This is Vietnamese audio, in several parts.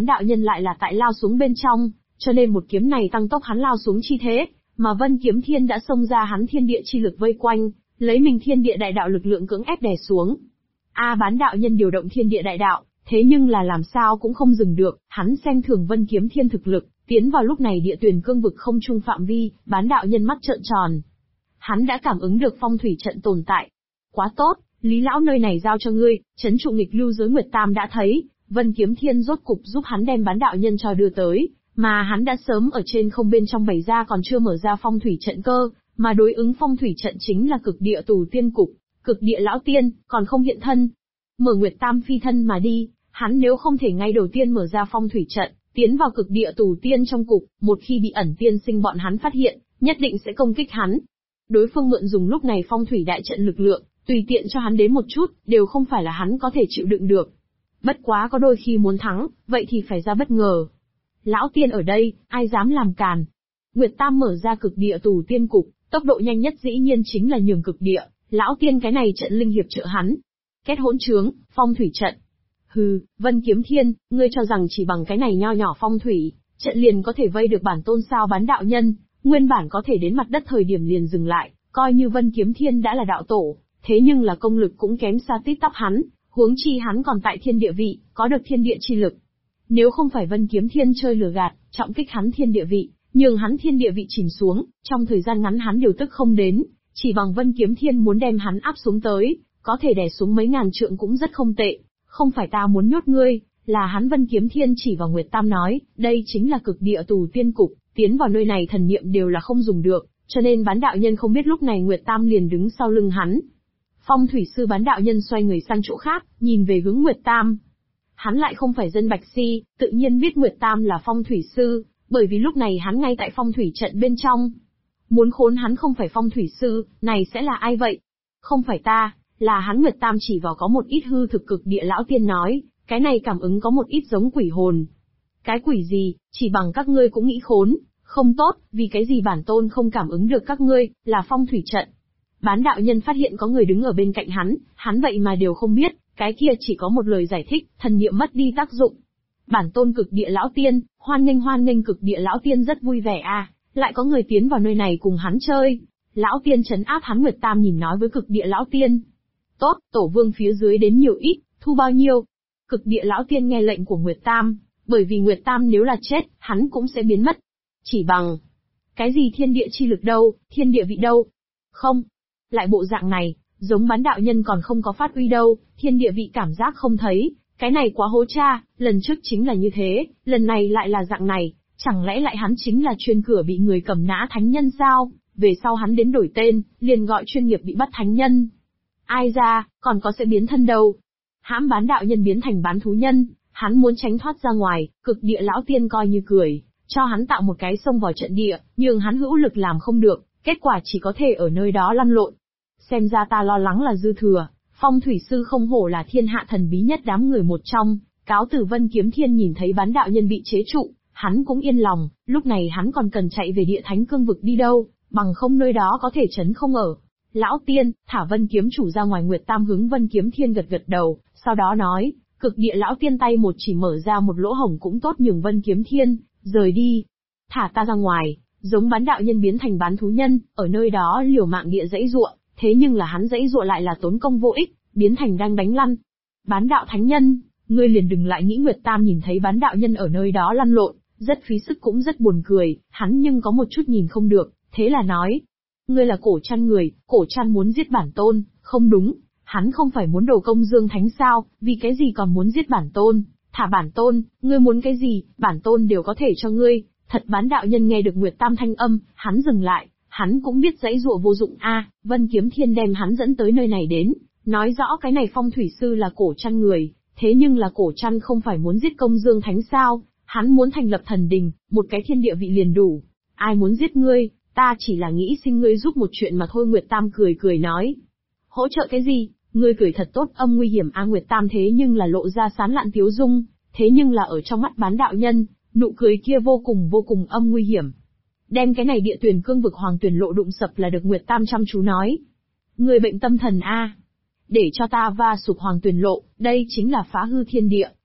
đạo nhân lại là tại lao xuống bên trong, cho nên một kiếm này tăng tốc hắn lao xuống chi thế, mà Vân Kiếm Thiên đã xông ra hắn thiên địa chi lực vây quanh, lấy mình thiên địa đại đạo lực lượng cưỡng ép đè xuống. Bán đạo nhân điều động thiên địa đại đạo, thế nhưng là làm sao cũng không dừng được, hắn xem thường Vân Kiếm Thiên thực lực, tiến vào lúc này địa tuyển cương vực không trung phạm vi, bán đạo nhân mắt trợn tròn. Hắn đã cảm ứng được phong thủy trận tồn tại. Quá tốt, Lý lão nơi này giao cho ngươi, trấn trụ nghịch lưu giới Nguyệt Tam đã thấy, Vân Kiếm Thiên rốt cục giúp hắn đem bán đạo nhân cho đưa tới, mà hắn đã sớm ở trên không bên trong bày ra còn chưa mở ra phong thủy trận cơ, mà đối ứng phong thủy trận chính là cực địa tù tiên cục, cực địa lão tiên, còn không hiện thân. Mở Nguyệt Tam phi thân mà đi, hắn nếu không thể ngay đầu tiên mở ra phong thủy trận, tiến vào cực địa tù tiên trong cục, một khi bị ẩn tiên sinh bọn hắn phát hiện, nhất định sẽ công kích hắn. Đối phương mượn dùng lúc này phong thủy đại trận lực lượng, tùy tiện cho hắn đến một chút, đều không phải là hắn có thể chịu đựng được. Bất quá có đôi khi muốn thắng, vậy thì phải ra bất ngờ. Lão tiên ở đây, ai dám làm càn. Nguyệt Tam mở ra cực địa tù tiên cục, tốc độ nhanh nhất dĩ nhiên chính là nhường cực địa, lão tiên cái này trận linh hiệp trợ hắn. Kết hỗn trướng, phong thủy trận. Hừ, Vân Kiếm Thiên, ngươi cho rằng chỉ bằng cái này nho nhỏ phong thủy, trận liền có thể vây được bản tôn sao? Bán đạo nhân, nguyên bản có thể đến mặt đất thời điểm liền dừng lại, coi như Vân Kiếm Thiên đã là đạo tổ, thế nhưng là công lực cũng kém xa tít tắp hắn, huống chi hắn còn tại thiên địa vị, có được thiên địa chi lực. Nếu không phải Vân Kiếm Thiên chơi lừa gạt, trọng kích hắn thiên địa vị, nhường hắn thiên địa vị chìm xuống, trong thời gian ngắn hắn điều tức không đến, chỉ bằng Vân Kiếm Thiên muốn đem hắn áp xuống tới, có thể đè xuống mấy ngàn trượng cũng rất không tệ. Không phải ta muốn nhốt ngươi, là hắn Vân Kiếm Thiên chỉ vào Nguyệt Tam nói, đây chính là cực địa tù tiên cục, tiến vào nơi này thần niệm đều là không dùng được, cho nên bán đạo nhân không biết lúc này Nguyệt Tam liền đứng sau lưng hắn. Phong thủy sư bán đạo nhân xoay người sang chỗ khác, nhìn về hướng Nguyệt Tam. Hắn lại không phải dân Bạch Si, tự nhiên biết Nguyệt Tam là phong thủy sư, bởi vì lúc này hắn ngay tại phong thủy trận bên trong. Muốn khốn hắn không phải phong thủy sư, này sẽ là ai vậy? Không phải ta, là hắn. Nguyệt Tam chỉ vào có một ít hư thực cực địa lão tiên nói, cái này cảm ứng có một ít giống quỷ hồn. Cái quỷ gì, chỉ bằng các ngươi cũng nghĩ khốn, không tốt, vì cái gì bản tôn không cảm ứng được các ngươi, là phong thủy trận. Bán đạo nhân phát hiện có người đứng ở bên cạnh hắn vậy mà đều không biết, cái kia chỉ có một lời giải thích, thần niệm mất đi tác dụng. Bản tôn cực địa lão tiên, hoan nghênh cực địa lão tiên rất vui vẻ lại có người tiến vào nơi này cùng hắn chơi. Lão tiên trấn áp hắn. Nguyệt Tam nhìn nói với cực địa lão tiên. Tốt, tổ vương phía dưới đến nhiều ít, thu bao nhiêu? Cực địa lão tiên nghe lệnh của Nguyệt Tam, bởi vì Nguyệt Tam nếu là chết, hắn cũng sẽ biến mất. Chỉ bằng, cái gì thiên địa chi lực đâu, thiên địa vị đâu? Không, lại bộ dạng này, giống bán đạo nhân còn không có phát uy đâu, thiên địa vị cảm giác không thấy, cái này quá hố cha, lần trước chính là như thế, lần này lại là dạng này, chẳng lẽ lại hắn chính là chuyên cửa bị người cầm nã thánh nhân sao? Về sau hắn đến đổi tên, liền gọi chuyên nghiệp bị bắt thánh nhân. Ai ra, còn có sẽ biến thân đâu. Hãm bán đạo nhân biến thành bán thú nhân, hắn muốn tránh thoát ra ngoài, cực địa lão tiên coi như cười, cho hắn tạo một cái sông vào trận địa, nhưng hắn hữu lực làm không được, kết quả chỉ có thể ở nơi đó lăn lộn. Xem ra ta lo lắng là dư thừa, phong thủy sư không hổ là thiên hạ thần bí nhất đám người một trong. Cáo tử Vân Kiếm Thiên nhìn thấy bán đạo nhân bị chế trụ, hắn cũng yên lòng, lúc này hắn còn cần chạy về địa thánh cương vực đi đâu, bằng không nơi đó có thể trấn không ở. Lão tiên, thả Vân Kiếm chủ ra ngoài. Nguyệt Tam hướng Vân Kiếm Thiên gật gật đầu, sau đó nói, cực địa lão tiên tay một chỉ mở ra một lỗ hổng cũng tốt nhường Vân Kiếm Thiên, rời đi. Thả ta ra ngoài, giống bán đạo nhân biến thành bán thú nhân, ở nơi đó liều mạng địa dãy giụa, thế nhưng là hắn dãy giụa lại là tốn công vô ích, biến thành đang đánh lăn. Bán đạo thánh nhân, ngươi liền đừng lại nghĩ. Nguyệt Tam nhìn thấy bán đạo nhân ở nơi đó lăn lộn, rất phí sức cũng rất buồn cười, hắn nhưng có một chút nhìn không được, thế là nói. Ngươi là cổ trăn người, cổ trăn muốn giết bản tôn, không đúng, hắn không phải muốn đồ công dương thánh sao, vì cái gì còn muốn giết bản tôn, thả bản tôn, ngươi muốn cái gì, bản tôn đều có thể cho ngươi. Thật. Bán đạo nhân nghe được Nguyệt Tam thanh âm, hắn dừng lại, hắn cũng biết dãy dụa vô dụng Vân Kiếm Thiên đem hắn dẫn tới nơi này đến, nói rõ cái này phong thủy sư là cổ trăn người, thế nhưng là cổ trăn không phải muốn giết công dương thánh sao, hắn muốn thành lập thần đình, một cái thiên địa vị liền đủ, ai muốn giết ngươi, ta chỉ là nghĩ xin ngươi giúp một chuyện mà thôi. Nguyệt Tam cười cười nói, hỗ trợ cái gì, ngươi cười thật tốt, âm nguy hiểm Nguyệt Tam thế nhưng là lộ ra sán lạn tiếu dung, thế nhưng là ở trong mắt bán đạo nhân, nụ cười kia vô cùng âm nguy hiểm. Đem cái này địa tuyển cương vực hoàng tuyển lộ đụng sập là được. Nguyệt Tam chăm chú nói, ngươi bệnh tâm thần để cho ta va sụp hoàng tuyển lộ, đây chính là phá hư thiên địa,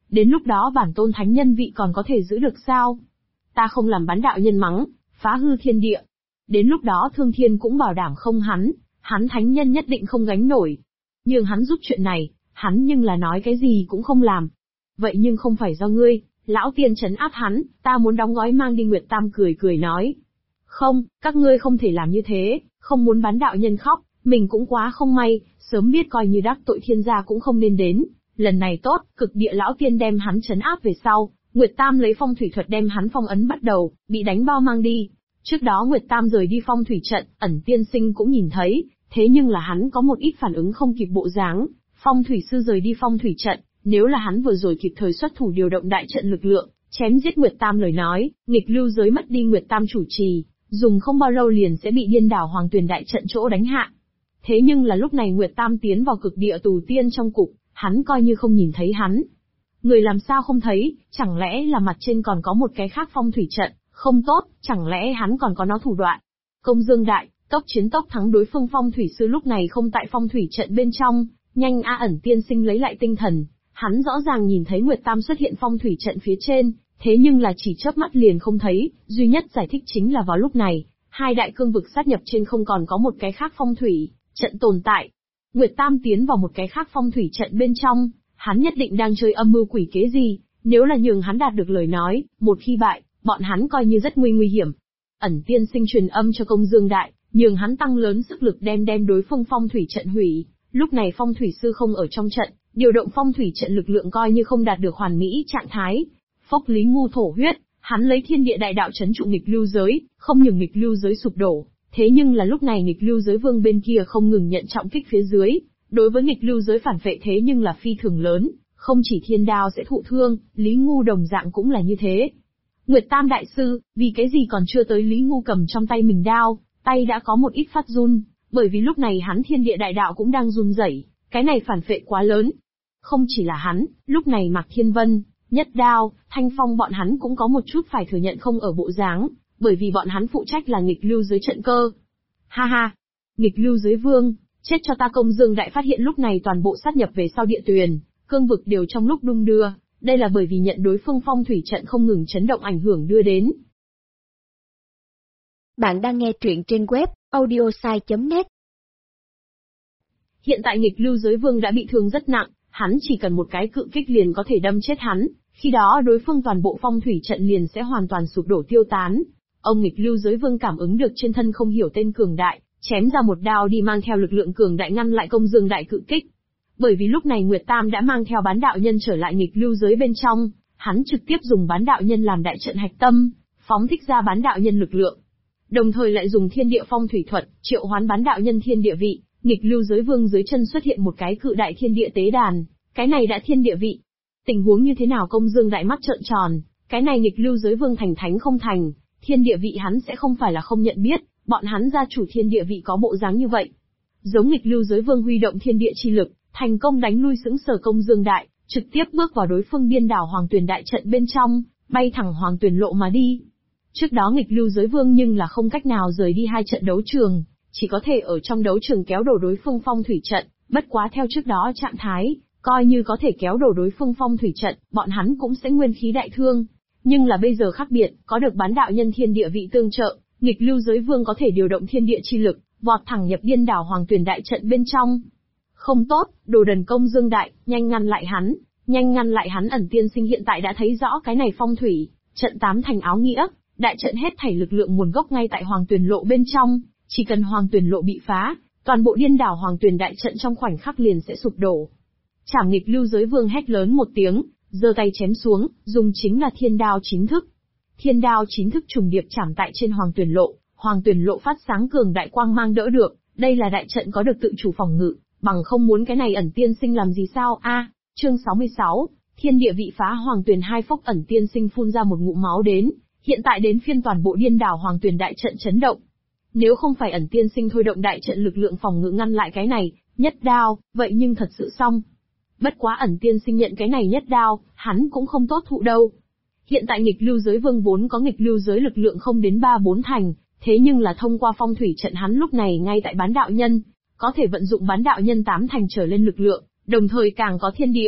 Đến lúc đó bản tôn thánh nhân vị còn có thể giữ được sao? Ta không làm bán đạo nhân mắng, phá hư thiên địa. Đến lúc đó Thương Thiên cũng bảo đảm không hắn thánh nhân nhất định không gánh nổi. Nhưng hắn giúp chuyện này, hắn nhưng là nói cái gì cũng không làm. Vậy nhưng không phải do ngươi, lão tiên trấn áp hắn, ta muốn đóng gói mang đi. Nguyệt Tam cười cười nói. Không, các ngươi không thể làm như thế, không muốn bán đạo nhân khóc, mình cũng quá không may, sớm biết coi như đắc tội thiên gia cũng không nên đến. Lần này tốt, cực địa lão tiên đem hắn trấn áp về sau, Nguyệt Tam lấy phong thủy thuật đem hắn phong ấn bắt đầu, bị đánh bao mang đi. Trước đó Nguyệt Tam rời đi phong thủy trận, Ẩn Tiên Sinh cũng nhìn thấy, thế nhưng là hắn có một ít phản ứng không kịp bộ dáng. Phong thủy sư rời đi phong thủy trận, nếu là hắn vừa rồi kịp thời xuất thủ điều động đại trận lực lượng, chém giết Nguyệt Tam lời nói, nghịch lưu giới mất đi Nguyệt Tam chủ trì, dùng không bao lâu liền sẽ bị điên đảo hoàng tuyền đại trận chỗ đánh hạ. Thế nhưng là lúc này Nguyệt Tam tiến vào cực địa tù tiên trong cục, hắn coi như không nhìn thấy hắn. Người làm sao không thấy, chẳng lẽ là mặt trên còn có một cái khác phong thủy trận, không tốt, chẳng lẽ hắn còn có nó thủ đoạn. Công Dương Đại, tốc chiến tốc thắng đối phương phong thủy sư lúc này không tại phong thủy trận bên trong, nhanh a. Ẩn Tiên Sinh lấy lại tinh thần, hắn rõ ràng nhìn thấy Nguyệt Tam xuất hiện phong thủy trận phía trên, thế nhưng là chỉ chớp mắt liền không thấy, duy nhất giải thích chính là vào lúc này, hai đại cương vực sát nhập trên không còn có một cái khác phong thủy trận tồn tại. Nguyệt Tam tiến vào một cái khác phong thủy trận bên trong, hắn nhất định đang chơi âm mưu quỷ kế gì, nếu là nhường hắn đạt được lời nói, một khi bại, bọn hắn coi như rất nguy hiểm. Ẩn Tiên Sinh truyền âm cho Công Dương Đại, nhường hắn tăng lớn sức lực đem đối phương phong thủy trận hủy. Lúc này phong thủy sư không ở trong trận, điều động phong thủy trận lực lượng coi như không đạt được hoàn mỹ trạng thái. Phốc Lý Ngu thổ huyết, hắn lấy thiên địa đại đạo trấn trụ nghịch lưu giới, không nhường nghịch lưu giới sụp đổ. Thế nhưng là lúc này nghịch lưu giới vương bên kia không ngừng nhận trọng kích phía dưới, đối với nghịch lưu giới phản phệ thế nhưng là phi thường lớn, không chỉ thiên đao sẽ thụ thương, Lý Ngu đồng dạng cũng là như thế. Nguyệt Tam đại sư, vì cái gì còn chưa tới Lý Ngu cầm trong tay mình đao, tay đã có một ít phát run, bởi vì lúc này hắn thiên địa đại đạo cũng đang run rẩy, cái này phản phệ quá lớn. Không chỉ là hắn, lúc này Mạc Thiên Vân, Nhất Đao, Thanh Phong bọn hắn cũng có một chút phải thừa nhận không ở bộ dáng, bởi vì bọn hắn phụ trách là nghịch lưu giới trận cơ. Ha ha, nghịch lưu giới vương, chết cho ta. Công Dương Đại phát hiện lúc này toàn bộ sát nhập về sau địa tuyền, cương vực đều trong lúc đung đưa, đây là bởi vì nhận đối phương phong thủy trận không ngừng chấn động ảnh hưởng đưa đến. Bạn đang nghe truyện trên web audiosai.net. Hiện tại nghịch lưu giới vương đã bị thương rất nặng, hắn chỉ cần một cái cự kích liền có thể đâm chết hắn, khi đó đối phương toàn bộ phong thủy trận liền sẽ hoàn toàn sụp đổ tiêu tán. Ông nghịch lưu giới vương cảm ứng được trên thân không hiểu tên cường đại, chém ra một đao đi mang theo lực lượng cường đại ngăn lại Công Dương Đại cự kích. Bởi vì lúc này Nguyệt Tam đã mang theo bán đạo nhân trở lại nghịch lưu giới bên trong, hắn trực tiếp dùng bán đạo nhân làm đại trận hạch tâm, phóng thích ra bán đạo nhân lực lượng. Đồng thời lại dùng thiên địa phong thủy thuật, triệu hoán bán đạo nhân thiên địa vị, nghịch lưu giới vương dưới chân xuất hiện một cái cự đại thiên địa tế đàn, cái này đã thiên địa vị. Tình huống như thế nào? Công Dương Đại mắt trợn tròn, cái này nghịch lưu giới vương thành thánh không thành, thiên địa vị hắn sẽ không phải là không nhận biết, bọn hắn gia chủ thiên địa vị có bộ dáng như vậy. Giống nghịch lưu giới vương huy động thiên địa chi lực, thành công đánh lui sững sờ Công Dương Đại, trực tiếp bước vào đối phương điên đảo hoàng tuyền đại trận bên trong, bay thẳng hoàng tuyền lộ mà đi. Trước đó nghịch lưu giới vương nhưng là không cách nào rời đi hai trận đấu trường, chỉ có thể ở trong đấu trường kéo đổ đối phương phong thủy trận, bất quá theo trước đó trạng thái, coi như có thể kéo đổ đối phương phong thủy trận, bọn hắn cũng sẽ nguyên khí đại thương. Nhưng là bây giờ khác biệt, có được bán đạo nhân thiên địa vị tương trợ, nghịch lưu giới vương có thể điều động thiên địa chi lực, vọt thẳng nhập điên đảo hoàng tuyền đại trận bên trong. Không tốt, đồ đần Công Dương Đại, nhanh ngăn lại hắn, nhanh ngăn lại hắn. Ẩn Tiên Sinh hiện tại đã thấy rõ cái này phong thủy trận tám thành áo nghĩa, đại trận hết thảy lực lượng nguồn gốc ngay tại hoàng tuyền lộ bên trong, chỉ cần hoàng tuyền lộ bị phá, toàn bộ điên đảo hoàng tuyền đại trận trong khoảnh khắc liền sẽ sụp đổ. Trảm nghịch lưu giới vương hét lớn một tiếng, giơ tay chém xuống, dùng chính là thiên đao chính thức. Thiên đao chính thức trùng điệp chảm tại trên hoàng tuyền lộ phát sáng cường đại quang mang đỡ được, đây là đại trận có được tự chủ phòng ngự, bằng không muốn cái này Ẩn Tiên Sinh làm gì sao a? Chương 66, thiên địa vị phá hoàng tuyền hai phốc. Ẩn Tiên Sinh phun ra một ngụm máu đến, hiện tại đến phiên toàn bộ điên đảo hoàng tuyền đại trận chấn động. Nếu không phải Ẩn Tiên Sinh thôi động đại trận lực lượng phòng ngự ngăn lại cái này nhất đao, vậy nhưng thật sự xong. Bất quá Ẩn Tiên Sinh nhận cái này nhất đao, hắn cũng không tốt thụ đâu. Hiện tại nghịch lưu giới vương vốn có nghịch lưu giới lực lượng không đến 3-4 thành, thế nhưng là thông qua phong thủy trận hắn lúc này ngay tại bán đạo nhân, có thể vận dụng bán đạo nhân 8 thành trở lên lực lượng, đồng thời càng có thiên địa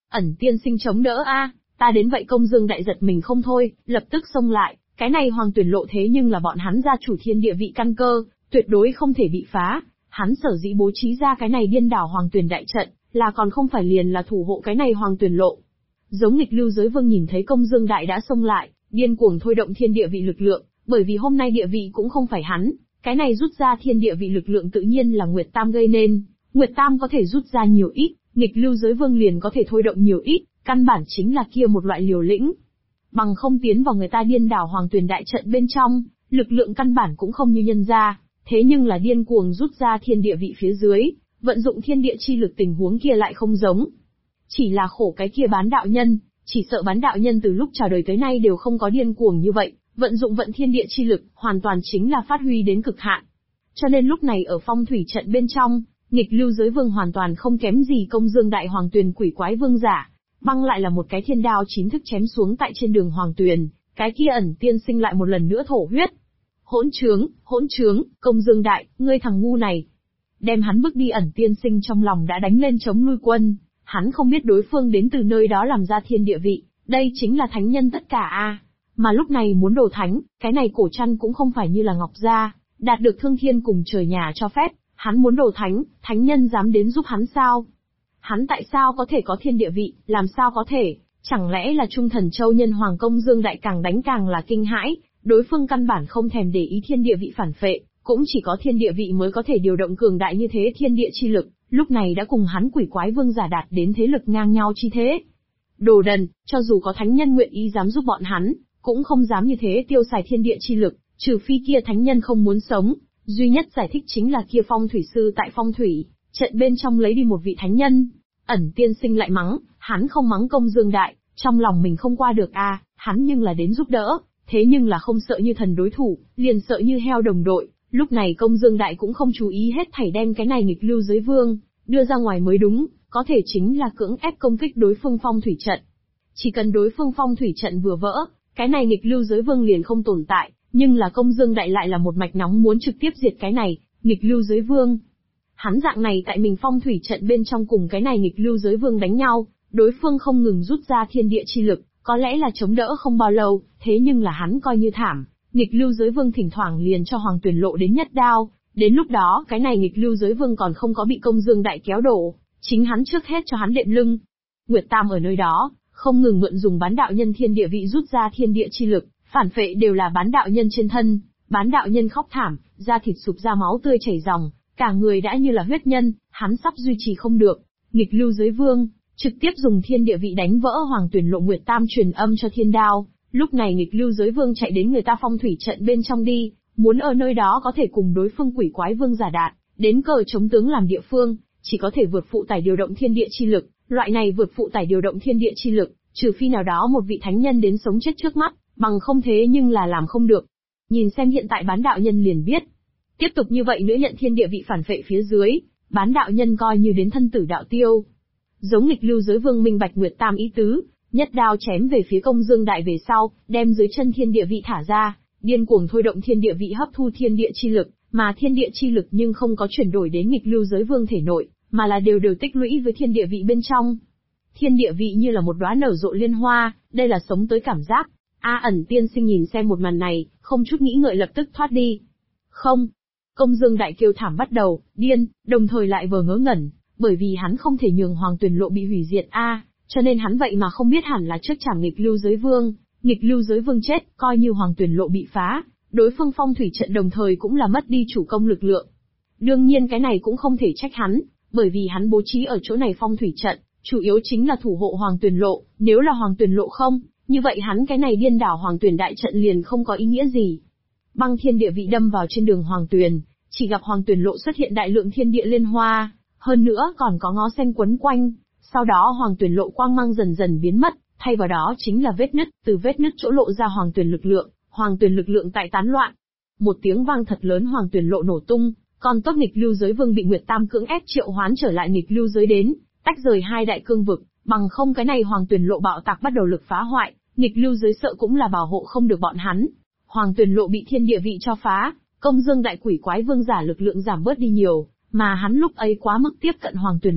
Ẩn tiên sinh chống đỡ a, ta đến vậy. Công Dương Đại giật mình không thôi, lập tức xông lại, cái này Hoàng Tuyển Lộ thế nhưng là bọn hắn gia chủ thiên địa vị căn cơ, tuyệt đối không thể bị phá. Hắn sở dĩ bố trí ra cái này điên đảo Hoàng Tuyển đại trận, là còn không phải liền là thủ hộ cái này Hoàng Tuyển Lộ. Giống Nghịch Lưu Giới Vương nhìn thấy Công Dương Đại đã xông lại, điên cuồng thôi động thiên địa vị lực lượng, bởi vì hôm nay địa vị cũng không phải hắn, cái này rút ra thiên địa vị lực lượng tự nhiên là Nguyệt Tam gây nên. Nguyệt Tam có thể rút ra nhiều ít, Nghịch Lưu Giới Vương liền có thể thôi động nhiều ít, căn bản chính là kia một loại liều lĩnh. Bằng không tiến vào người ta điên đảo Hoàng Tuyển đại trận bên trong, lực lượng căn bản cũng không như nhân ra, thế nhưng là điên cuồng rút ra thiên địa vị phía dưới, vận dụng thiên địa chi lực tình huống kia lại không giống. Chỉ là khổ cái kia bán đạo nhân, chỉ sợ bán đạo nhân từ lúc chào đời tới nay đều không có điên cuồng như vậy, vận dụng vận thiên địa chi lực, hoàn toàn chính là phát huy đến cực hạn. Cho nên lúc này ở phong thủy trận bên trong, Nghịch Lưu Giới Vương hoàn toàn không kém gì Công Dương Đại Hoàng Tuyền quỷ quái vương giả, băng lại là một cái thiên đao chín thức chém xuống tại trên đường Hoàng Tuyền, cái kia Ẩn tiên sinh lại một lần nữa thổ huyết. Hỗn trướng, Công Dương Đại, ngươi thằng ngu này. Đem hắn bước đi. Ẩn tiên sinh trong lòng đã đánh lên chống nuôi quân, hắn không biết đối phương đến từ nơi đó làm ra thiên địa vị, đây chính là thánh nhân tất cả a. Mà lúc này muốn đồ thánh, cái này cổ chăn cũng không phải như là Ngọc Gia, đạt được thương thiên cùng trời nhà cho phép, hắn muốn đồ thánh, thánh nhân dám đến giúp hắn sao? Hắn tại sao có thể có thiên địa vị, làm sao có thể, chẳng lẽ là Trung Thần Châu nhân Hoàng Công Dương Đại càng đánh càng là kinh hãi, đối phương căn bản không thèm để ý thiên địa vị phản phệ, cũng chỉ có thiên địa vị mới có thể điều động cường đại như thế thiên địa chi lực, lúc này đã cùng hắn quỷ quái vương giả đạt đến thế lực ngang nhau chi thế. Đồ đần, cho dù có thánh nhân nguyện ý dám giúp bọn hắn, cũng không dám như thế tiêu xài thiên địa chi lực, trừ phi kia thánh nhân không muốn sống, duy nhất giải thích chính là kia phong thủy sư tại phong thủy trận bên trong lấy đi một vị thánh nhân. Ẩn tiên sinh lại mắng, hắn không mắng Công Dương Đại, trong lòng mình không qua được a, hắn nhưng là đến giúp đỡ, thế nhưng là không sợ như thần đối thủ, liền sợ như heo đồng đội. Lúc này Công Dương Đại cũng không chú ý hết thảy đem cái này Nghịch Lưu Giới Vương đưa ra ngoài mới đúng, có thể chính là cưỡng ép công kích đối phương phong thủy trận. Chỉ cần đối phương phong thủy trận vừa vỡ, cái này Nghịch Lưu Giới Vương liền không tồn tại, nhưng là Công Dương Đại lại là một mạch nóng muốn trực tiếp diệt cái này Nghịch Lưu Giới Vương. Hắn dạng này tại mình phong thủy trận bên trong cùng cái này Nghịch Lưu Giới Vương đánh nhau, đối phương không ngừng rút ra thiên địa chi lực, có lẽ là chống đỡ không bao lâu, thế nhưng là hắn coi như thảm. Nghịch Lưu Giới Vương thỉnh thoảng liền cho Hoàng Tuyển Lộ đến nhất đao, đến lúc đó cái này Nghịch Lưu Giới Vương còn không có bị Công Dương Đại kéo đổ, chính hắn trước hết cho hắn đệm lưng. Nguyệt Tam ở nơi đó, không ngừng mượn dùng bán đạo nhân thiên địa vị rút ra thiên địa chi lực, phản phệ đều là bán đạo nhân trên thân, bán đạo nhân khóc thảm, da thịt sụp ra máu tươi chảy ròng, cả người đã như là huyết nhân, hắn sắp duy trì không được. Nghịch Lưu Giới Vương trực tiếp dùng thiên địa vị đánh vỡ Hoàng Tuyển Lộ. Nguyệt Tam truyền âm cho thiên đao. Lúc này Nghịch Lưu Giới Vương chạy đến người ta phong thủy trận bên trong đi, muốn ở nơi đó có thể cùng đối phương quỷ quái vương giả đạn, đến cờ chống tướng làm địa phương, chỉ có thể vượt phụ tải điều động thiên địa chi lực, loại này vượt phụ tải điều động thiên địa chi lực, trừ phi nào đó một vị thánh nhân đến sống chết trước mắt, bằng không thế nhưng là làm không được. Nhìn xem hiện tại bán đạo nhân liền biết, tiếp tục như vậy nữa nhận thiên địa vị phản phệ phía dưới, bán đạo nhân coi như đến thân tử đạo tiêu. Giống Nghịch Lưu Giới Vương minh bạch Nguyệt Tam ý tứ, nhất đao chém về phía Công Dương Đại về sau, đem dưới chân thiên địa vị thả ra, điên cuồng thôi động thiên địa vị hấp thu thiên địa chi lực, mà thiên địa chi lực nhưng không có chuyển đổi đến Nghịch Lưu Giới Vương thể nội, mà là đều tích lũy với thiên địa vị bên trong. Thiên địa vị như là một đóa nở rộ liên hoa, đây là sống tới cảm giác. Ẩn tiên sinh nhìn xem một màn này, không chút nghĩ ngợi lập tức thoát đi. Không. Công Dương Đại kêu thảm bắt đầu, điên, đồng thời lại vờ ngớ ngẩn, bởi vì hắn không thể nhường Hoàng Tuyển Lộ bị hủy diệt cho nên hắn vậy mà không biết hẳn là trước chảm Nghịch Lưu Giới Vương. Nghịch Lưu Giới Vương chết, coi như Hoàng Tuyển Lộ bị phá, đối phương phong thủy trận đồng thời cũng là mất đi chủ công lực lượng. Đương nhiên cái này cũng không thể trách hắn, bởi vì hắn bố trí ở chỗ này phong thủy trận, chủ yếu chính là thủ hộ Hoàng Tuyển Lộ, nếu là Hoàng Tuyển Lộ không, như vậy hắn cái này điên đảo Hoàng Tuyển đại trận liền không có ý nghĩa gì. Băng thiên địa vị đâm vào trên đường Hoàng Tuyển, chỉ gặp Hoàng Tuyển Lộ xuất hiện đại lượng thiên địa liên hoa, hơn nữa còn có ngó sen quấn quanh, sau đó Hoàng Tuyển Lộ quang mang dần dần biến mất, thay vào đó chính là vết nứt, từ vết nứt chỗ lộ ra Hoàng Tuyển lực lượng tại tán loạn. Một tiếng vang thật lớn Hoàng Tuyển Lộ nổ tung, còn tốt Nghịch Lưu Giới Vương bị Nguyệt Tam cưỡng ép triệu hoán trở lại Nghịch Lưu Giới đến, tách rời hai đại cương vực, bằng không cái này Hoàng Tuyển Lộ bạo tạc bắt đầu lực phá hoại, Nghịch Lưu Giới sợ cũng là bảo hộ không được bọn hắn. Hoàng Tuyển Lộ bị thiên địa vị cho phá, Công Dương Đại quỷ quái vương giả lực lượng giảm bớt đi nhiều, mà hắn lúc ấy quá mức tiếp cận Hoàng Tuyển Lộ,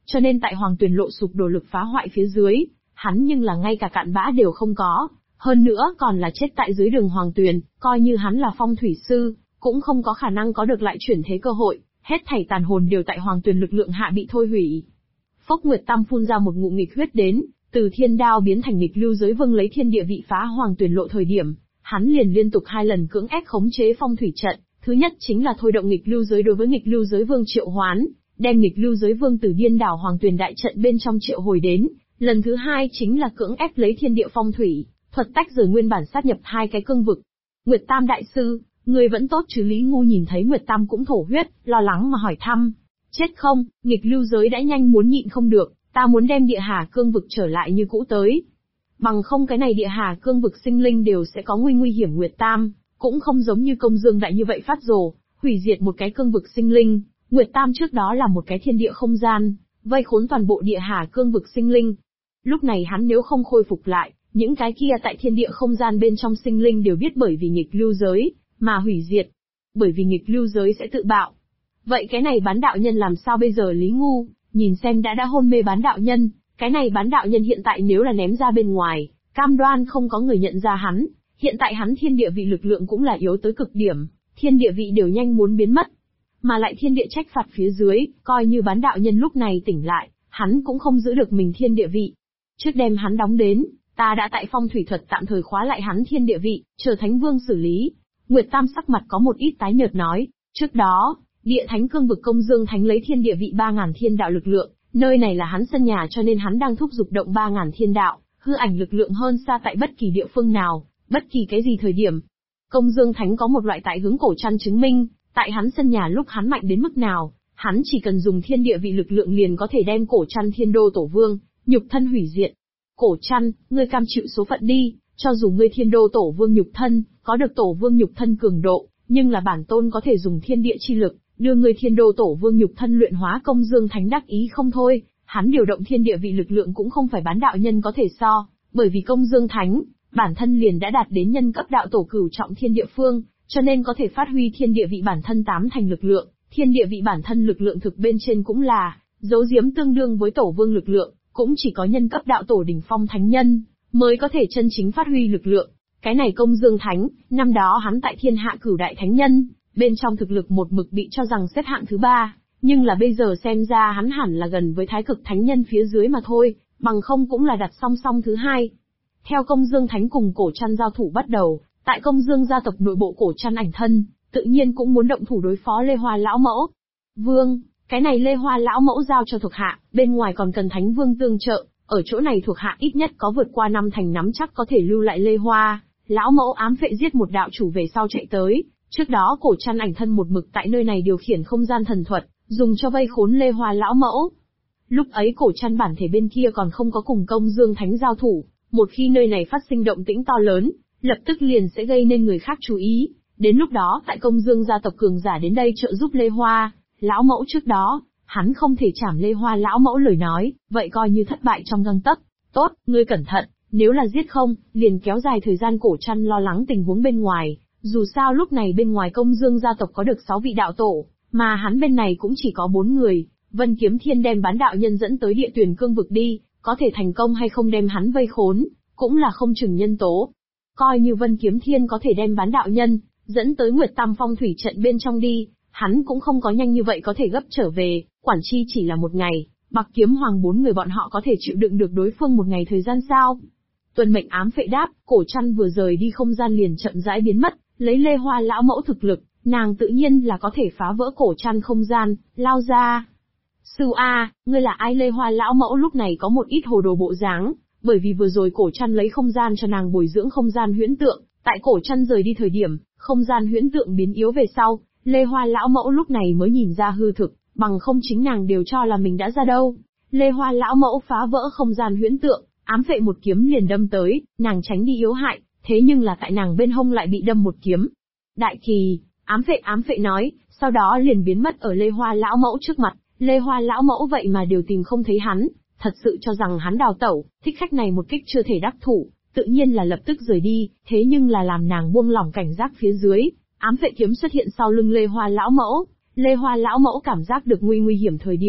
cho nên tại Hoàng Tuyền Lộ sụp đổ lực phá hoại phía dưới, hắn nhưng là ngay cả cặn bã đều không có, hơn nữa còn là chết tại dưới đường Hoàng Tuyền, coi như hắn là phong thủy sư, cũng không có khả năng có được lại chuyển thế cơ hội, hết thảy tàn hồn đều tại Hoàng Tuyền lực lượng hạ bị thôi hủy. Phốc Nguyệt Tam phun ra một ngụm nghịch huyết đến, từ thiên đao biến thành nghịch lưu giới vương lấy thiên địa vị phá Hoàng Tuyền Lộ thời điểm, hắn liền liên tục 2 lần cưỡng ép khống chế phong thủy trận, thứ nhất chính là thôi động nghịch lưu giới đối với nghịch lưu giới vương triệu hoán, đem nghịch lưu giới vương từ điên đảo Hoàng Tuyền đại trận bên trong triệu hồi đến, lần thứ hai chính là cưỡng ép lấy thiên địa phong thủy, thuật tách rời nguyên bản sát nhập 2 cái cương vực. Nguyệt Tam đại sư, người vẫn tốt chứ? Lý Ngu nhìn thấy Nguyệt Tam cũng thổ huyết, lo lắng mà hỏi thăm. Chết không, nghịch lưu giới đã nhanh muốn nhịn không được, ta muốn đem địa hà cương vực trở lại như cũ tới. Bằng không cái này địa hà cương vực sinh linh đều sẽ có nguy hiểm. Nguyệt Tam cũng không giống như Công Dương đại như vậy phát rồ, hủy diệt một cái cương vực sinh linh. Nguyệt Tam trước đó là một cái thiên địa không gian, vây khốn toàn bộ địa hà cương vực sinh linh. Lúc này hắn nếu không khôi phục lại, những cái kia tại thiên địa không gian bên trong sinh linh đều biết bởi vì nghịch lưu giới mà hủy diệt, bởi vì nghịch lưu giới sẽ tự bạo. Vậy cái này bán đạo nhân làm sao bây giờ? Lý Ngu nhìn xem đã hôn mê bán đạo nhân, cái này bán đạo nhân hiện tại nếu là ném ra bên ngoài, cam đoan không có người nhận ra hắn. Hiện tại hắn thiên địa vị lực lượng cũng là yếu tới cực điểm, thiên địa vị đều nhanh muốn biến mất, mà lại thiên địa trách phạt phía dưới, coi như bán đạo nhân lúc này tỉnh lại, hắn cũng không giữ được mình thiên địa vị. Trước đem hắn đóng đến, ta đã tại phong thủy thuật tạm thời khóa lại hắn thiên địa vị, chờ Thánh Vương xử lý. Nguyệt Tam sắc mặt có một ít tái nhợt nói, trước đó, địa thánh cương vực Công Dương Thánh lấy thiên địa vị 3000 thiên đạo lực lượng, nơi này là hắn sân nhà cho nên hắn đang thúc giục động 3000 thiên đạo, hư ảnh lực lượng hơn xa tại bất kỳ địa phương nào, bất kỳ cái gì thời điểm. Công Dương Thánh có một loại tại hướng cổ trăn chứng minh, tại hắn sân nhà lúc hắn mạnh đến mức nào, hắn chỉ cần dùng thiên địa vị lực lượng liền có thể đem cổ trăn thiên đô tổ vương, nhục thân hủy diệt. Cổ trăn, ngươi cam chịu số phận đi, cho dù ngươi thiên đô tổ vương nhục thân, có được tổ vương nhục thân cường độ, nhưng là bản tôn có thể dùng thiên địa chi lực, đưa ngươi thiên đô tổ vương nhục thân luyện hóa. Công Dương Thánh đắc ý không thôi, hắn điều động thiên địa vị lực lượng cũng không phải bán đạo nhân có thể so, bởi vì Công Dương Thánh, bản thân liền đã đạt đến nhân cấp đạo tổ cửu trọng thiên địa phương, cho nên có thể phát huy thiên địa vị bản thân 8 thành lực lượng, thiên địa vị bản thân lực lượng thực bên trên cũng là, giấu giếm tương đương với tổ vương lực lượng, cũng chỉ có nhân cấp đạo tổ đỉnh phong thánh nhân, mới có thể chân chính phát huy lực lượng. Cái này Công Dương Thánh, năm đó hắn tại thiên hạ cửu đại thánh nhân, bên trong thực lực một mực bị cho rằng xếp hạng thứ 3, nhưng là bây giờ xem ra hắn hẳn là gần với thái cực thánh nhân phía dưới mà thôi, bằng không cũng là đặt song song thứ 2. Theo Công Dương Thánh cùng cổ trăn giao thủ bắt đầu, tại Công Dương gia tộc nội bộ cổ trăn ảnh thân, tự nhiên cũng muốn động thủ đối phó Lê Hoa lão mẫu. Vương, cái này Lê Hoa lão mẫu giao cho thuộc hạ, bên ngoài còn cần Thánh Vương tương trợ, ở chỗ này thuộc hạ ít nhất có vượt qua 5 thành nắm chắc có thể lưu lại Lê Hoa lão mẫu ám phệ giết một đạo chủ về sau chạy tới. Trước đó cổ trăn ảnh thân một mực tại nơi này điều khiển không gian thần thuật, dùng cho vây khốn Lê Hoa lão mẫu. Lúc ấy cổ trăn bản thể bên kia còn không có cùng Công Dương Thánh giao thủ, một khi nơi này phát sinh động tĩnh to lớn, lập tức liền sẽ gây nên người khác chú ý. Đến lúc đó tại Công Dương gia tộc cường giả đến đây trợ giúp Lê Hoa lão mẫu trước đó, hắn không thể trảm Lê Hoa lão mẫu lời nói, vậy coi như thất bại trong gang tấc. Tốt, ngươi cẩn thận, nếu là giết không, liền kéo dài thời gian. Cổ trăn lo lắng tình huống bên ngoài, dù sao lúc này bên ngoài Công Dương gia tộc có được 6 vị đạo tổ, mà hắn bên này cũng chỉ có 4 người. Vân Kiếm Thiên đem bán đạo nhân dẫn tới địa tuyển cương vực đi, có thể thành công hay không đem hắn vây khốn, cũng là không chừng nhân tố. Coi như Vân Kiếm Thiên có thể đem bán đạo nhân dẫn tới Nguyệt Tam phong thủy trận bên trong đi, hắn cũng không có nhanh như vậy có thể gấp trở về, quản chi chỉ là một ngày. Bạc Kiếm Hoàng 4 người bọn họ có thể chịu đựng được đối phương một ngày thời gian sao? Tuần mệnh ám phệ đáp, cổ trăn vừa rời đi không gian liền chậm rãi biến mất, lấy Lê Hoa lão mẫu thực lực, nàng tự nhiên là có thể phá vỡ cổ trăn không gian, lao ra. Sư A, ngươi là ai? Lê Hoa lão mẫu lúc này có một ít hồ đồ bộ dáng, bởi vì vừa rồi cổ trăn lấy không gian cho nàng bồi dưỡng không gian huyễn tượng, tại cổ trăn rời đi thời điểm, không gian huyễn tượng biến yếu về sau, Lê Hoa lão mẫu lúc này mới nhìn ra hư thực, bằng không chính nàng đều cho là mình đã ra đâu. Lê Hoa lão mẫu phá vỡ không gian huyễn tượng, ám phệ một kiếm liền đâm tới, nàng tránh đi yếu hại, thế nhưng là tại nàng bên hông lại bị đâm một kiếm. Đại kỳ, ám phệ nói, sau đó liền biến mất ở Lê Hoa lão mẫu trước mặt. Lê Hoa lão mẫu vậy mà đều tìm không thấy hắn, thật sự cho rằng hắn đào tẩu, thích khách này một kích chưa thể đắc thủ, tự nhiên là lập tức rời đi, thế nhưng là làm nàng buông lỏng cảnh giác phía dưới, ám phệ kiếm xuất hiện sau lưng Lê Hoa lão mẫu. Lê Hoa lão mẫu cảm giác được nguy hiểm thời điểm,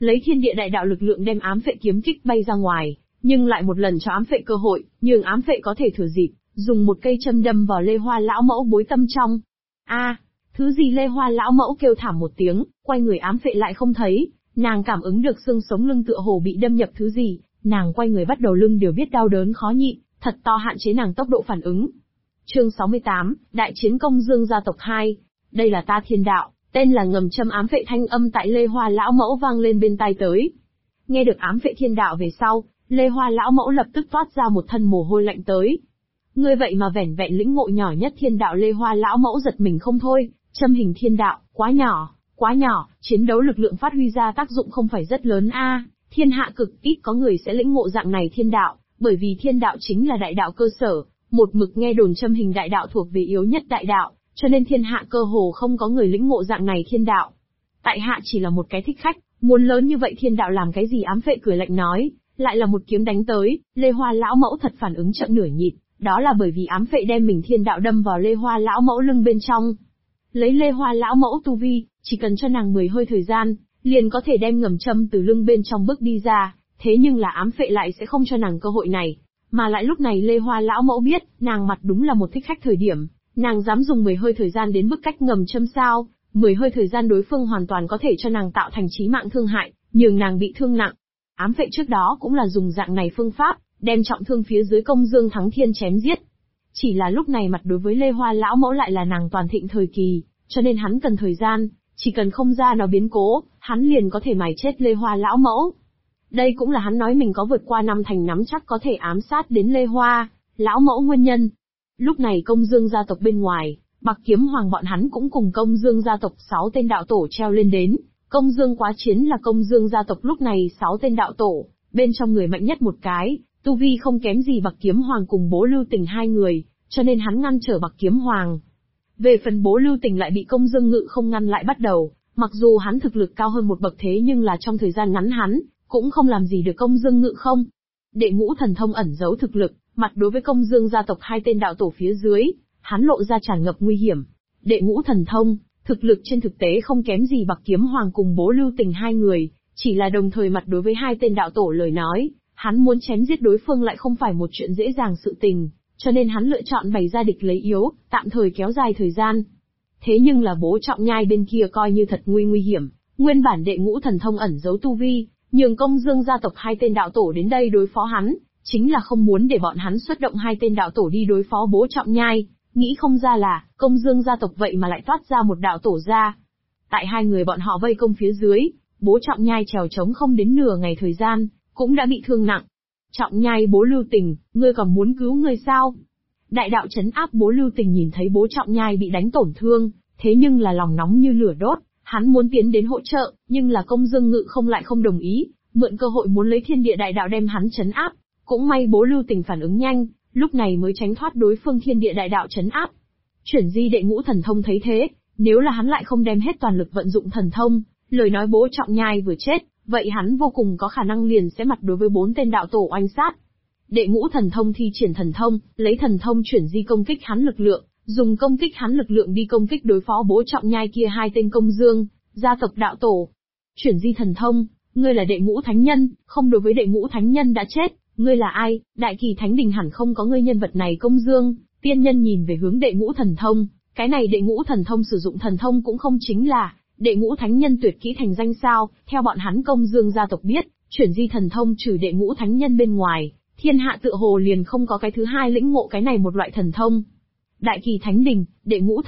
lấy thiên địa đại đạo lực lượng đem ám phệ kiếm kích bay ra ngoài, nhưng lại một lần cho ám phệ cơ hội, nhường ám phệ có thể thừa dịp, dùng một cây châm đâm vào Lê Hoa lão mẫu bối tâm trong. A, thứ gì? Lê Hoa lão mẫu kêu thảm một tiếng, quay người ám phệ lại không thấy, nàng cảm ứng được xương sống lưng tựa hồ bị đâm nhập thứ gì, nàng quay người bắt đầu lưng đều biết đau đớn khó nhịn, thật to hạn chế nàng tốc độ phản ứng. Chương 68, Đại chiến Công Dương gia tộc 2. Đây là ta thiên đạo, tên là ngầm châm ám phệ thanh âm tại Lê Hoa lão mẫu vang lên bên tai tới. Nghe được ám phệ thiên đạo về sau, Lê Hoa lão mẫu lập tức toát ra một thân mồ hôi lạnh tới. Ngươi vậy mà vẻn vẹn lĩnh ngộ nhỏ nhất thiên đạo. Lê Hoa lão mẫu giật mình không thôi, châm hình thiên đạo, quá nhỏ, chiến đấu lực lượng phát huy ra tác dụng không phải rất lớn a. Thiên hạ cực ít có người sẽ lĩnh ngộ dạng này thiên đạo, bởi vì thiên đạo chính là đại đạo cơ sở, một mực nghe đồn châm hình đại đạo thuộc về yếu nhất đại đạo, cho nên thiên hạ cơ hồ không có người lĩnh ngộ dạng này thiên đạo. Tại hạ chỉ là một cái thích khách, muốn lớn như vậy thiên đạo làm cái gì? Ám phệ cười lạnh nói, lại là một kiếm đánh tới. Lê Hoa lão mẫu thật phản ứng chậm nửa nhịp, đó là bởi vì ám phệ đem mình thiên đạo đâm vào Lê Hoa lão mẫu lưng bên trong. Lấy Lê Hoa lão mẫu tu vi, chỉ cần cho nàng 10 hơi thời gian, liền có thể đem ngầm châm từ lưng bên trong bước đi ra, thế nhưng là ám phệ lại sẽ không cho nàng cơ hội này. Mà lại lúc này Lê Hoa lão mẫu biết, nàng mặt đúng là một thích khách thời điểm, nàng dám dùng 10 hơi thời gian đến bức cách ngầm châm sao? 10 hơi thời gian đối phương hoàn toàn có thể cho nàng tạo thành chí mạng thương hại, nhường nàng bị thương nặng. Ám phệ trước đó cũng là dùng dạng này phương pháp, đem trọng thương phía dưới Công Dương Thắng Thiên chém giết. Chỉ là lúc này mặt đối với Lê Hoa lão mẫu lại là nàng toàn thịnh thời kỳ, cho nên hắn cần thời gian, chỉ cần không ra nó biến cố, hắn liền có thể mài chết Lê Hoa lão mẫu. Đây cũng là hắn nói mình có vượt qua 5 thành nắm chắc có thể ám sát đến Lê Hoa lão mẫu nguyên nhân. Lúc này Công Dương gia tộc bên ngoài, Bạc Kiếm Hoàng bọn hắn cũng cùng Công Dương gia tộc 6 tên đạo tổ treo lên đến. Công Dương quá chiến là Công Dương gia tộc lúc này 6 tên đạo tổ, bên trong người mạnh nhất một cái, tu vi không kém gì Bạc Kiếm Hoàng cùng Bố Lưu Tình hai người, cho nên hắn ngăn trở Bạc Kiếm Hoàng. Về phần Bố Lưu Tình lại bị Công Dương Ngự không ngăn lại bắt đầu, mặc dù hắn thực lực cao hơn một bậc thế nhưng là trong thời gian ngắn hắn cũng không làm gì được Công Dương Ngự không. Đệ ngũ thần thông ẩn giấu thực lực, mặt đối với Công Dương gia tộc hai tên đạo tổ phía dưới, hắn lộ ra tràn ngập nguy hiểm. Đệ ngũ thần thông, thực lực trên thực tế không kém gì Bạc Kiếm Hoàng cùng Bố Lưu Tình hai người, chỉ là đồng thời mặt đối với hai tên đạo tổ lời nói, hắn muốn chém giết đối phương lại không phải một chuyện dễ dàng sự tình, cho nên hắn lựa chọn bày ra địch lấy yếu, tạm thời kéo dài thời gian. Thế nhưng là Bố Trọng Nhai bên kia coi như thật nguy hiểm, nguyên bản đệ ngũ thần thông ẩn giấu tu vi, nhường Công Dương gia tộc hai tên đạo tổ đến đây đối phó hắn, chính là không muốn để bọn hắn xuất động hai tên đạo tổ đi đối phó Bố Trọng Nhai, nghĩ không ra là, Công Dương gia tộc vậy mà lại toát ra một đạo tổ ra. Tại hai người bọn họ vây công phía dưới, Bố Trọng Nhai trèo trống không đến nửa ngày thời gian, cũng đã bị thương nặng. Trọng Nhai Bố Lưu Tình, ngươi còn muốn cứu người sao? Đại đạo trấn áp Bố Lưu Tình nhìn thấy Bố Trọng Nhai bị đánh tổn thương, thế nhưng là lòng nóng như lửa đốt, hắn muốn tiến đến hỗ trợ, nhưng là Công Dương Ngự không đồng ý, mượn cơ hội muốn lấy thiên địa đại đạo đem hắn trấn áp. Cũng may Bố Lưu Tình phản ứng nhanh, lúc này mới tránh thoát đối phương thiên địa đại đạo trấn áp. Chuyển di đệ ngũ thần thông thấy thế, nếu là hắn lại không đem hết toàn lực vận dụng thần thông, lời nói Bố Trọng Nhai vừa chết, vậy hắn vô cùng có khả năng liền sẽ mặt đối với 4 tên đạo tổ oanh sát. Đệ ngũ thần thông thi triển thần thông, lấy thần thông chuyển di công kích hắn lực lượng, dùng công kích hắn lực lượng đi công kích đối phó Bố Trọng Nhai kia hai tên Công Dương gia tộc đạo tổ. Chuyển di thần thông, ngươi là đệ ngũ thánh nhân, không đối với đệ ngũ thánh nhân đã chết, ngươi là ai? Đại Kỳ Thánh Đình hẳn không có ngươi nhân vật này. Công Dương tiên nhân nhìn về hướng đệ ngũ thần thông, cái này đệ ngũ thần thông sử dụng thần thông cũng không chính là đệ ngũ thánh nhân tuyệt kỹ thành danh sao? Theo bọn hắn Công Dương gia tộc biết, chuyển di thần thông trừ đệ ngũ thánh nhân bên ngoài, thiên hạ tựa hồ liền không có cái thứ hai lĩnh ngộ cái này một loại thần thông. Đại Kỳ Thánh Đình, đệ ngũ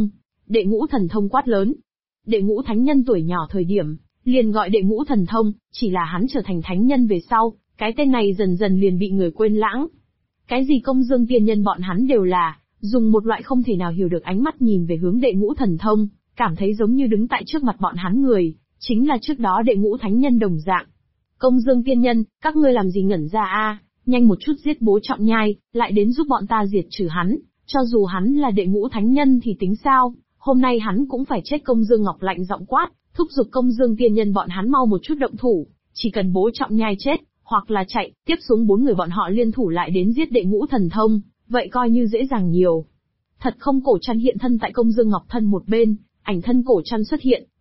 thần thông quát lớn. Đệ ngũ thánh nhân tuổi nhỏ thời điểm, liền gọi đệ ngũ thần thông, chỉ là hắn trở thành thánh nhân về sau, cái tên này dần dần liền bị người quên lãng. Cái gì Công Dương tiên nhân bọn hắn đều là dùng một loại không thể nào hiểu được ánh mắt nhìn về hướng đệ ngũ thần thông, cảm thấy giống như đứng tại trước mặt bọn hắn người, chính là trước đó đệ ngũ thánh nhân đồng dạng. Công Dương tiên nhân, các ngươi làm gì ngẩn ra a? Nhanh một chút giết Bố Trọng Nhai, lại đến giúp bọn ta diệt trừ hắn, cho dù hắn là đệ ngũ thánh nhân thì tính sao, hôm nay hắn cũng phải chết. Công Dương Ngọc lạnh giọng quát, thúc giục Công Dương tiên nhân bọn hắn mau một chút động thủ, chỉ cần Bố Trọng Nhai chết, hoặc là chạy, tiếp xuống 4 người bọn họ liên thủ lại đến giết đệ ngũ thần thông, vậy coi như dễ dàng nhiều. Thật không, Cổ Trăn hiện thân tại Công Dương Ngọc thân một bên, ảnh thân Cổ Trăn xuất hiện,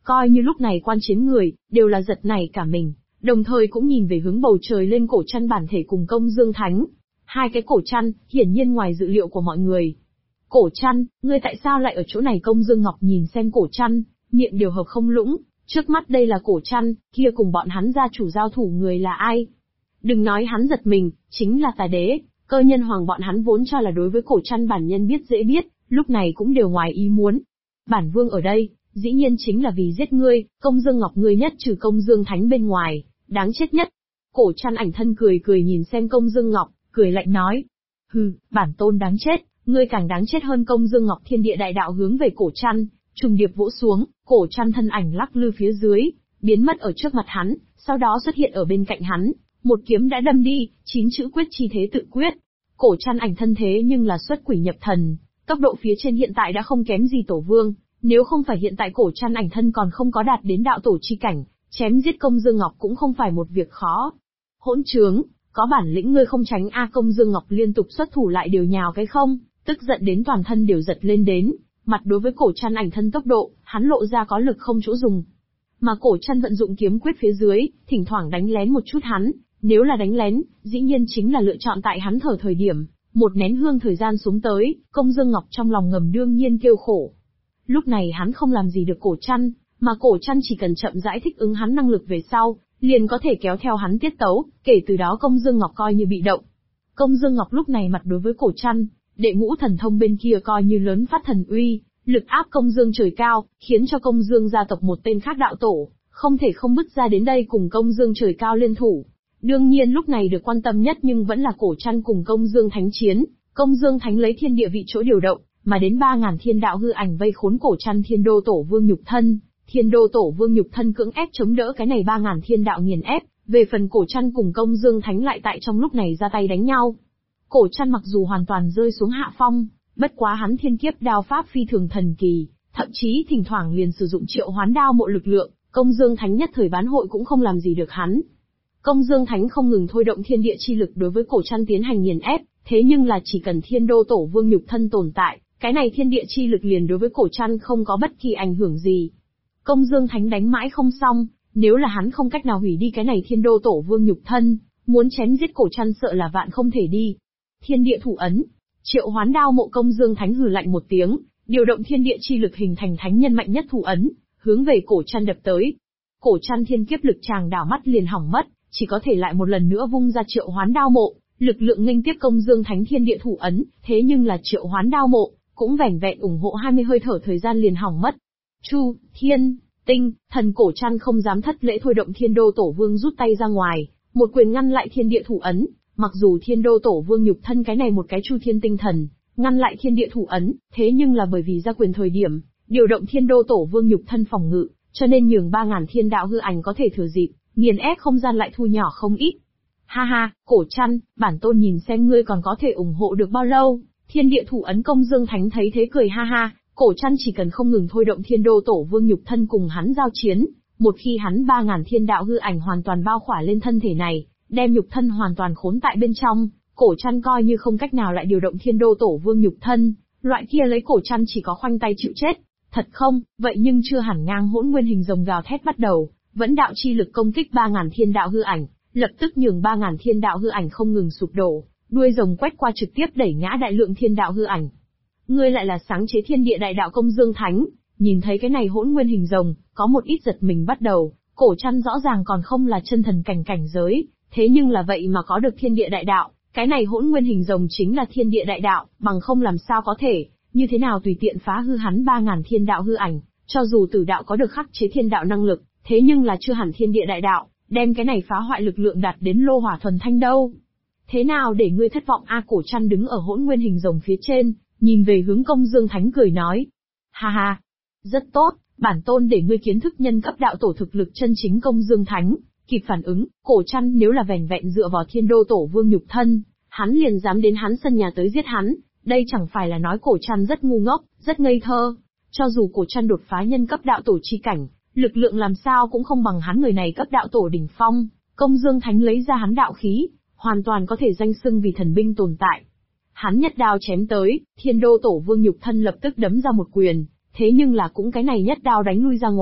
Coi như lúc này quan chiến người, đều là giật nảy cả mình, đồng thời cũng nhìn về hướng bầu trời lên cổ chăn bản thể cùng Công Dương Thánh. Hai cái cổ chăn, hiển nhiên ngoài dự liệu của mọi người. Cổ chăn, ngươi tại sao lại ở chỗ này? Công Dương Ngọc nhìn xem cổ chăn, miệng điều hợp không lũng, trước mắt đây là cổ chăn, kia cùng bọn hắn gia chủ giao thủ người là ai? Đừng nói hắn giật mình, chính là Tà Đế, Cơ Nhân Hoàng bọn hắn vốn cho là đối với cổ chăn bản nhân biết dễ biết, lúc này cũng đều ngoài ý muốn. Bản vương ở đây, dĩ nhiên chính là vì giết ngươi, Công Dương Ngọc ngươi nhất trừ Công Dương Thánh bên ngoài, đáng chết nhất. Cổ chăn ảnh thân cười cười nhìn xem Công Dương Ngọc, cười lạnh nói. Hừ, bản tôn đáng chết, ngươi càng đáng chết hơn. Công Dương Ngọc thiên địa đại đạo hướng về cổ chăn, trùng điệp vỗ xuống, cổ chăn thân ảnh lắc lư phía dưới, biến mất ở trước mặt hắn, sau đó xuất hiện ở bên cạnh hắn, một kiếm đã đâm đi, 9 chữ quyết chi thế tự quyết. Cổ chăn ảnh thân thế nhưng là xuất quỷ nhập thần, tốc độ phía trên hiện tại đã không kém gì tổ vương, nếu không phải hiện tại cổ chăn ảnh thân còn không có đạt đến đạo tổ chi cảnh, chém giết Công Dương Ngọc cũng không phải một việc khó. Hỗn trướng, có bản lĩnh ngươi không tránh a. Công Dương Ngọc liên tục xuất thủ lại đều nhào cái không, tức giận đến toàn thân đều giật lên đến, mặt đối với cổ chăn ảnh thân tốc độ, hắn lộ ra có lực không chỗ dùng. Mà cổ chăn vận dụng kiếm quyết phía dưới, thỉnh thoảng đánh lén một chút hắn, nếu là đánh lén, dĩ nhiên chính là lựa chọn tại hắn thở thời điểm, một nén hương thời gian xuống tới, Công Dương Ngọc trong lòng ngầm đương nhiên kêu khổ. Lúc này hắn không làm gì được cổ chăn, mà cổ chăn chỉ cần chậm rãi thích ứng hắn năng lực về sau, liền có thể kéo theo hắn tiết tấu, kể từ đó Công Dương Ngọc coi như bị động. Công Dương Ngọc lúc này mặt đối với cổ chăn, đệ ngũ thần thông bên kia coi như lớn phát thần uy, lực áp Công Dương trời cao, khiến cho Công Dương gia tộc một tên khác đạo tổ, không thể không bứt ra đến đây cùng Công Dương trời cao liên thủ. Đương nhiên lúc này được quan tâm nhất nhưng vẫn là cổ chăn cùng Công Dương Thánh chiến, Công Dương Thánh lấy thiên địa vị chỗ điều động, mà đến 3000 thiên đạo hư ảnh vây khốn cổ chăn. Thiên đô tổ vương nhục thân, Thiên đô tổ vương nhục thân cưỡng ép chống đỡ cái này 3000 thiên đạo nghiền ép, về phần cổ chăn cùng Công Dương Thánh lại tại trong lúc này ra tay đánh nhau. Cổ chăn mặc dù hoàn toàn rơi xuống hạ phong, bất quá hắn thiên kiếp đao pháp phi thường thần kỳ, thậm chí thỉnh thoảng liền sử dụng triệu hoán đao mộ lực lượng, Công Dương Thánh nhất thời bán hội cũng không làm gì được hắn. Công Dương Thánh không ngừng thôi động thiên địa chi lực đối với cổ chăn tiến hành nghiền ép, thế nhưng là chỉ cần thiên đô tổ vương nhục thân tồn tại, cái này thiên địa chi lực liền đối với cổ chăn không có bất kỳ ảnh hưởng gì. Công Dương Thánh đánh mãi không xong, nếu là hắn không cách nào hủy đi cái này thiên đô tổ vương nhục thân, muốn chém giết cổ chăn sợ là vạn không thể đi. Thiên địa thủ ấn, triệu hoán đao mộ. Công Dương Thánh hừ lạnh một tiếng, điều động thiên địa chi lực hình thành thánh nhân mạnh nhất thủ ấn, hướng về cổ chăn đập tới. Cổ chăn thiên kiếp lực tràng đảo mắt liền hỏng mất, chỉ có thể lại một lần nữa vung ra triệu hoán đao mộ, lực lượng nghênh tiếp Công Dương Thánh thiên địa thủ ấn, thế nhưng là triệu hoán đao mộ, cũng vẻn vẹn ủng hộ 20 hơi thở thời gian liền hỏng mất. Chu, Thiên, Tinh, Thần. Cổ chăn không dám thất lễ thôi động thiên đô tổ vương rút tay ra ngoài, một quyền ngăn lại thiên địa thủ ấn, mặc dù thiên đô tổ vương nhục thân cái này một cái Chu Thiên Tinh Thần, ngăn lại thiên địa thủ ấn, thế nhưng là bởi vì ra quyền thời điểm, điều động thiên đô tổ vương nhục thân phòng ngự, cho nên nhường 3000 thiên đạo hư ảnh có thể thừa dịp, nghiền ép không gian lại thu nhỏ không ít. Ha ha, cổ chăn, bản tôn nhìn xem ngươi còn có thể ủng hộ được bao lâu. Thiên địa thủ ấn. Công Dương Thánh thấy thế cười ha ha, cổ chăn chỉ cần không ngừng thôi động thiên đô tổ vương nhục thân cùng hắn giao chiến, một khi hắn 3000 thiên đạo hư ảnh hoàn toàn bao khỏa lên thân thể này, đem nhục thân hoàn toàn khốn tại bên trong, cổ chăn coi như không cách nào lại điều động thiên đô tổ vương nhục thân, loại kia lấy cổ chăn chỉ có khoanh tay chịu chết. Thật không, vậy nhưng chưa hẳn. Ngang hỗn nguyên hình rồng gào thét bắt đầu, vẫn đạo chi lực công kích 3000 thiên đạo hư ảnh, lập tức nhường 3000 thiên đạo hư ảnh không ngừng sụp đổ, đuôi rồng quét qua trực tiếp đẩy ngã đại lượng thiên đạo hư ảnh. Ngươi lại là sáng chế thiên địa đại đạo Công Dương Thánh, nhìn thấy cái này hỗn nguyên hình rồng, có một ít giật mình bắt đầu, cổ chăn rõ ràng còn không là chân thần cảnh giới, thế nhưng là vậy mà có được thiên địa đại đạo, cái này hỗn nguyên hình rồng chính là thiên địa đại đạo, bằng không làm sao có thể, như thế nào tùy tiện phá hư hắn 3000 thiên đạo hư ảnh, cho dù tử đạo có được khắc chế thiên đạo năng lực, thế nhưng là chưa hẳn thiên địa đại đạo, đem cái này phá hoại lực lượng đạt đến lô hỏa thuần thanh đâu. Thế nào để ngươi thất vọng a? Cổ chăn đứng ở hỗn nguyên hình rồng phía trên, nhìn về hướng Công Dương Thánh cười nói. Ha ha, rất tốt, bản tôn để ngươi kiến thức nhân cấp đạo tổ thực lực chân chính. Công Dương Thánh kịp phản ứng, cổ chăn nếu là vẻn vẹn dựa vào thiên đô tổ vương nhục thân, hắn liền dám đến hắn sân nhà tới giết hắn, đây chẳng phải là nói cổ chăn rất ngu ngốc, rất ngây thơ. Cho dù cổ chăn đột phá nhân cấp đạo tổ chi cảnh, lực lượng làm sao cũng không bằng hắn người này cấp đạo tổ đỉnh phong. Công Dương Thánh lấy ra hắn đạo khí, hoàn toàn có thể danh xưng vì thần binh tồn tại. Hắn nhất đao chém tới, thiên đô tổ vương nhục thân lập tức đấm ra một quyền, thế nhưng là cũng cái này nhất đao đánh lui ra ngoài,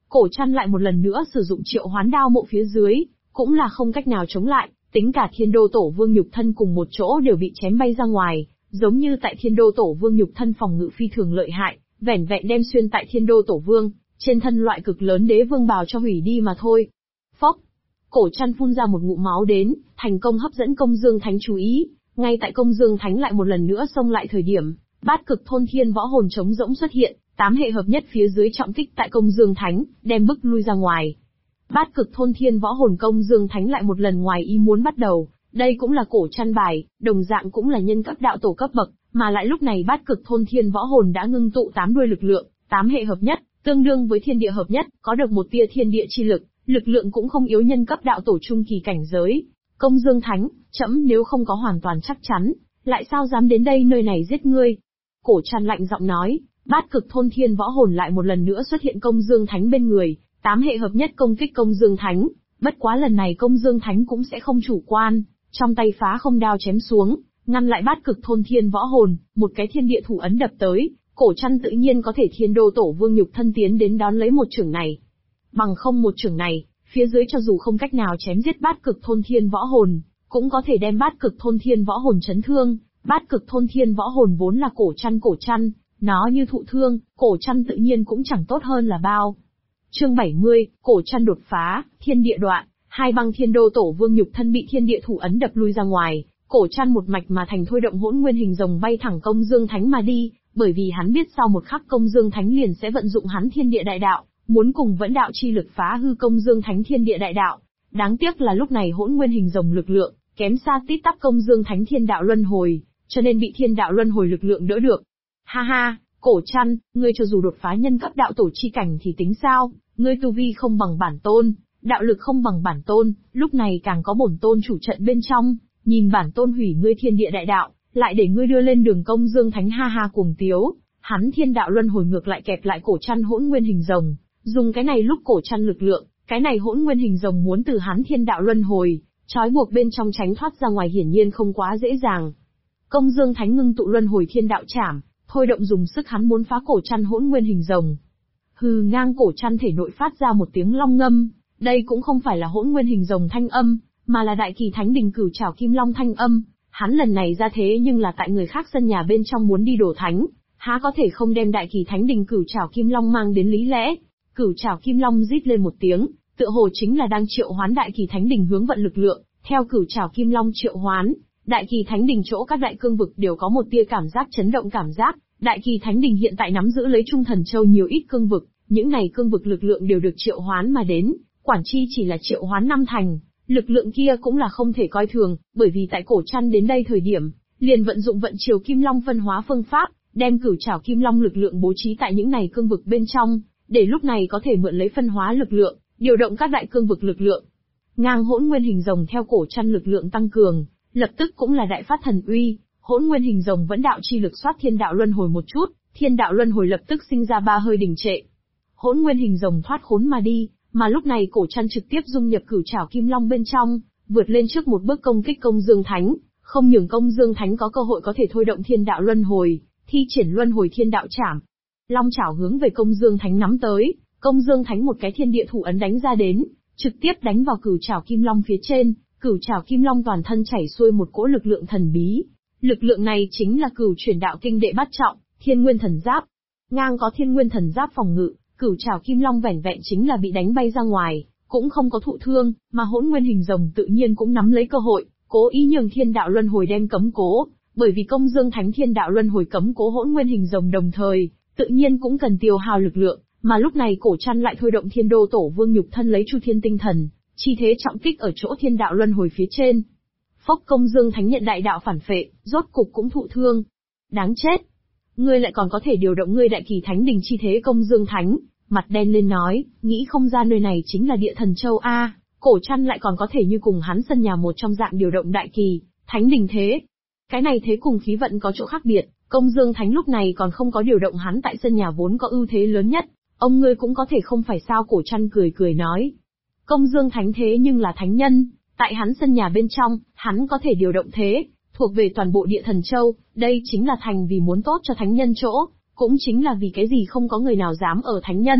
Cổ Trăn lại một lần nữa sử dụng triệu hoán đao mộ phía dưới, cũng là không cách nào chống lại, tính cả Thiên Đô Tổ Vương nhục thân cùng một chỗ đều bị chém bay ra ngoài, giống như tại Thiên Đô Tổ Vương nhục thân phòng ngự phi thường lợi hại, vẻn vẹn đem xuyên tại Thiên Đô Tổ Vương, trên thân loại cực lớn đế vương bào cho hủy đi mà thôi. Phốc, Cổ Trăn phun ra một ngụm máu đến, thành công hấp dẫn Công Dương Thánh chú ý, ngay tại Công Dương Thánh lại một lần nữa xông lại thời điểm, Bát Cực Thôn Thiên Võ Hồn trống rỗng xuất hiện, 8 hệ hợp nhất phía dưới trọng kích tại Công Dương Thánh, đem bức lui ra ngoài. Bát Cực Thôn Thiên Võ Hồn Công Dương Thánh lại một lần ngoài ý muốn bắt đầu, đây cũng là Cổ Trăn bài, đồng dạng cũng là nhân cấp đạo tổ cấp bậc, mà lại lúc này Bát Cực Thôn Thiên Võ Hồn đã ngưng tụ 8 đuôi lực lượng, 8 hệ hợp nhất, tương đương với thiên địa hợp nhất, có được một tia thiên địa chi lực, lực lượng cũng không yếu nhân cấp đạo tổ trung kỳ cảnh giới. Công Dương Thánh, trẫm nếu không có hoàn toàn chắc chắn, lại sao dám đến đây nơi này giết ngươi? Cổ Trăn lạnh giọng nói, Bát Cực Thôn Thiên Võ Hồn lại một lần nữa xuất hiện Công Dương Thánh bên người, 8 hệ hợp nhất công kích Công Dương Thánh, bất quá lần này Công Dương Thánh cũng sẽ không chủ quan, trong tay phá không đao chém xuống, ngăn lại Bát Cực Thôn Thiên Võ Hồn, một cái thiên địa thủ ấn đập tới, Cổ Trăn tự nhiên có thể Thiên Đô Tổ Vương nhục thân tiến đến đón lấy một chưởng này. Bằng không một chưởng này, phía dưới cho dù không cách nào chém giết Bát Cực Thôn Thiên Võ Hồn, cũng có thể đem Bát Cực Thôn Thiên Võ Hồn chấn thương. Bát Cực Thôn Thiên Võ Hồn vốn là Cổ Trăn, nó như thụ thương, Cổ Trăn tự nhiên cũng chẳng tốt hơn là bao. Chương 70, Cổ Trăn đột phá, thiên địa đoạn, hai băng Thiên Đô Tổ Vương nhục thân bị thiên địa thủ ấn đập lui ra ngoài, Cổ Trăn một mạch mà thành thôi động hỗn nguyên hình rồng bay thẳng Công Dương Thánh mà đi, bởi vì hắn biết sau một khắc Công Dương Thánh liền sẽ vận dụng hắn thiên địa đại đạo, muốn cùng vẫn đạo chi lực phá hư Công Dương Thánh thiên địa đại đạo. Đáng tiếc là lúc này hỗn nguyên hình rồng lực lượng kém xa tít tắp Công Dương Thánh thiên đạo luân hồi, cho nên bị thiên đạo luân hồi lực lượng đỡ được. Ha ha, Cổ Trăn, ngươi cho dù đột phá nhân cấp đạo tổ chi cảnh thì tính sao, ngươi tu vi không bằng bản tôn, đạo lực không bằng bản tôn, lúc này càng có bổn tôn chủ trận bên trong, nhìn bản tôn hủy ngươi thiên địa đại đạo, lại để ngươi đưa lên đường Công Dương Thánh ha ha cuồng tiếu, hắn thiên đạo luân hồi ngược lại kẹp lại Cổ Trăn hỗn nguyên hình rồng, dùng cái này lúc Cổ Trăn lực lượng, cái này hỗn nguyên hình rồng muốn từ hắn thiên đạo luân hồi, trói buộc bên trong tránh thoát ra ngoài hiển nhiên không quá dễ dàng. Công Dương Thánh ngưng tụ luân hồi thiên đạo trảm, thôi động dùng sức hắn muốn phá Cổ Trăn hỗn nguyên hình rồng. Hừ, ngang Cổ Trăn thể nội phát ra một tiếng long ngâm, đây cũng không phải là hỗn nguyên hình rồng thanh âm, mà là Đại Kỳ Thánh Đình Cửu Trảo Kim Long thanh âm. Hắn lần này ra thế nhưng là tại người khác sân nhà bên trong muốn đi đổ thánh, há có thể không đem Đại Kỳ Thánh Đình Cửu Trảo Kim Long mang đến lý lẽ. Cửu Trảo Kim Long rít lên một tiếng, tựa hồ chính là đang triệu hoán Đại Kỳ Thánh Đình hướng vận lực lượng, theo Cửu Trảo Kim Long triệu hoán, Đại Kỳ Thánh Đình chỗ các đại cương vực đều có một tia cảm giác chấn động cảm giác. Đại Kỳ Thánh Đình hiện tại nắm giữ lấy Trung Thần Châu nhiều ít cương vực, những này cương vực lực lượng đều được triệu hoán mà đến, quản chi chỉ là triệu hoán 5 thành, lực lượng kia cũng là không thể coi thường, bởi vì tại Cổ Trăn đến đây thời điểm, liền vận dụng vận chiều Kim Long phân hóa phương pháp, đem Cửu Trảo Kim Long lực lượng bố trí tại những này cương vực bên trong, để lúc này có thể mượn lấy phân hóa lực lượng, điều động các đại cương vực lực lượng. Ngang hỗn nguyên hình rồng theo Cổ Trăn lực lượng tăng cường, lập tức cũng là đại phát thần uy, hỗn nguyên hình rồng vẫn đạo chi lực xoát thiên đạo luân hồi một chút, thiên đạo luân hồi lập tức sinh ra 3 hơi đình trệ. Hỗn nguyên hình rồng thoát khốn mà đi, mà lúc này Cổ Trăn trực tiếp dung nhập Cửu Trảo Kim Long bên trong, vượt lên trước một bước công kích Công Dương Thánh, không nhường Công Dương Thánh có cơ hội có thể thôi động thiên đạo luân hồi, thi triển luân hồi thiên đạo trảm. Long chảo hướng về Công Dương Thánh nắm tới, Công Dương Thánh một cái thiên địa thủ ấn đánh ra đến, trực tiếp đánh vào Cửu Trảo Kim Long phía trên, Cửu Trảo Kim Long toàn thân chảy xuôi một cỗ lực lượng thần bí. Lực lượng này chính là Cửu Chuyển Đạo Kinh đệ bát trọng, Thiên Nguyên Thần Giáp. Ngang có Thiên Nguyên Thần Giáp phòng ngự, Cửu Trảo Kim Long vẻn vẹn chính là bị đánh bay ra ngoài, cũng không có thụ thương, mà hỗn nguyên hình rồng tự nhiên cũng nắm lấy cơ hội, cố ý nhường thiên đạo luân hồi đem cấm cố, bởi vì Công Dương Thánh thiên đạo luân hồi cấm cố hỗn nguyên hình rồng đồng thời, tự nhiên cũng cần tiêu hao lực lượng, mà lúc này Cổ Trăn lại thôi động Thiên Đô Tổ Vương nhục thân lấy Chu Thiên tinh thần, chi thế trọng kích ở chỗ thiên đạo luân hồi phía trên. Phốc, Công Dương Thánh nhận đại đạo phản phệ, rốt cục cũng thụ thương. Đáng chết! Ngươi lại còn có thể điều động ngươi Đại Kỳ Thánh Đình chi thế. Công Dương Thánh mặt đen lên nói, nghĩ không ra nơi này chính là Địa Thần Châu a, Cổ Trăn lại còn có thể như cùng hắn sân nhà một trong dạng điều động Đại Kỳ Thánh Đình thế. Cái này thế cùng khí vận có chỗ khác biệt, Công Dương Thánh lúc này còn không có điều động hắn tại sân nhà vốn có ưu thế lớn nhất, ông ngươi cũng có thể không phải sao. Cổ Trăn cười cười nói, Công Dương Thánh thế nhưng là thánh nhân, tại hắn sân nhà bên trong, hắn có thể điều động thế, thuộc về toàn bộ Địa Thần Châu, đây chính là thành vì muốn tốt cho thánh nhân chỗ, cũng chính là vì cái gì không có người nào dám ở thánh nhân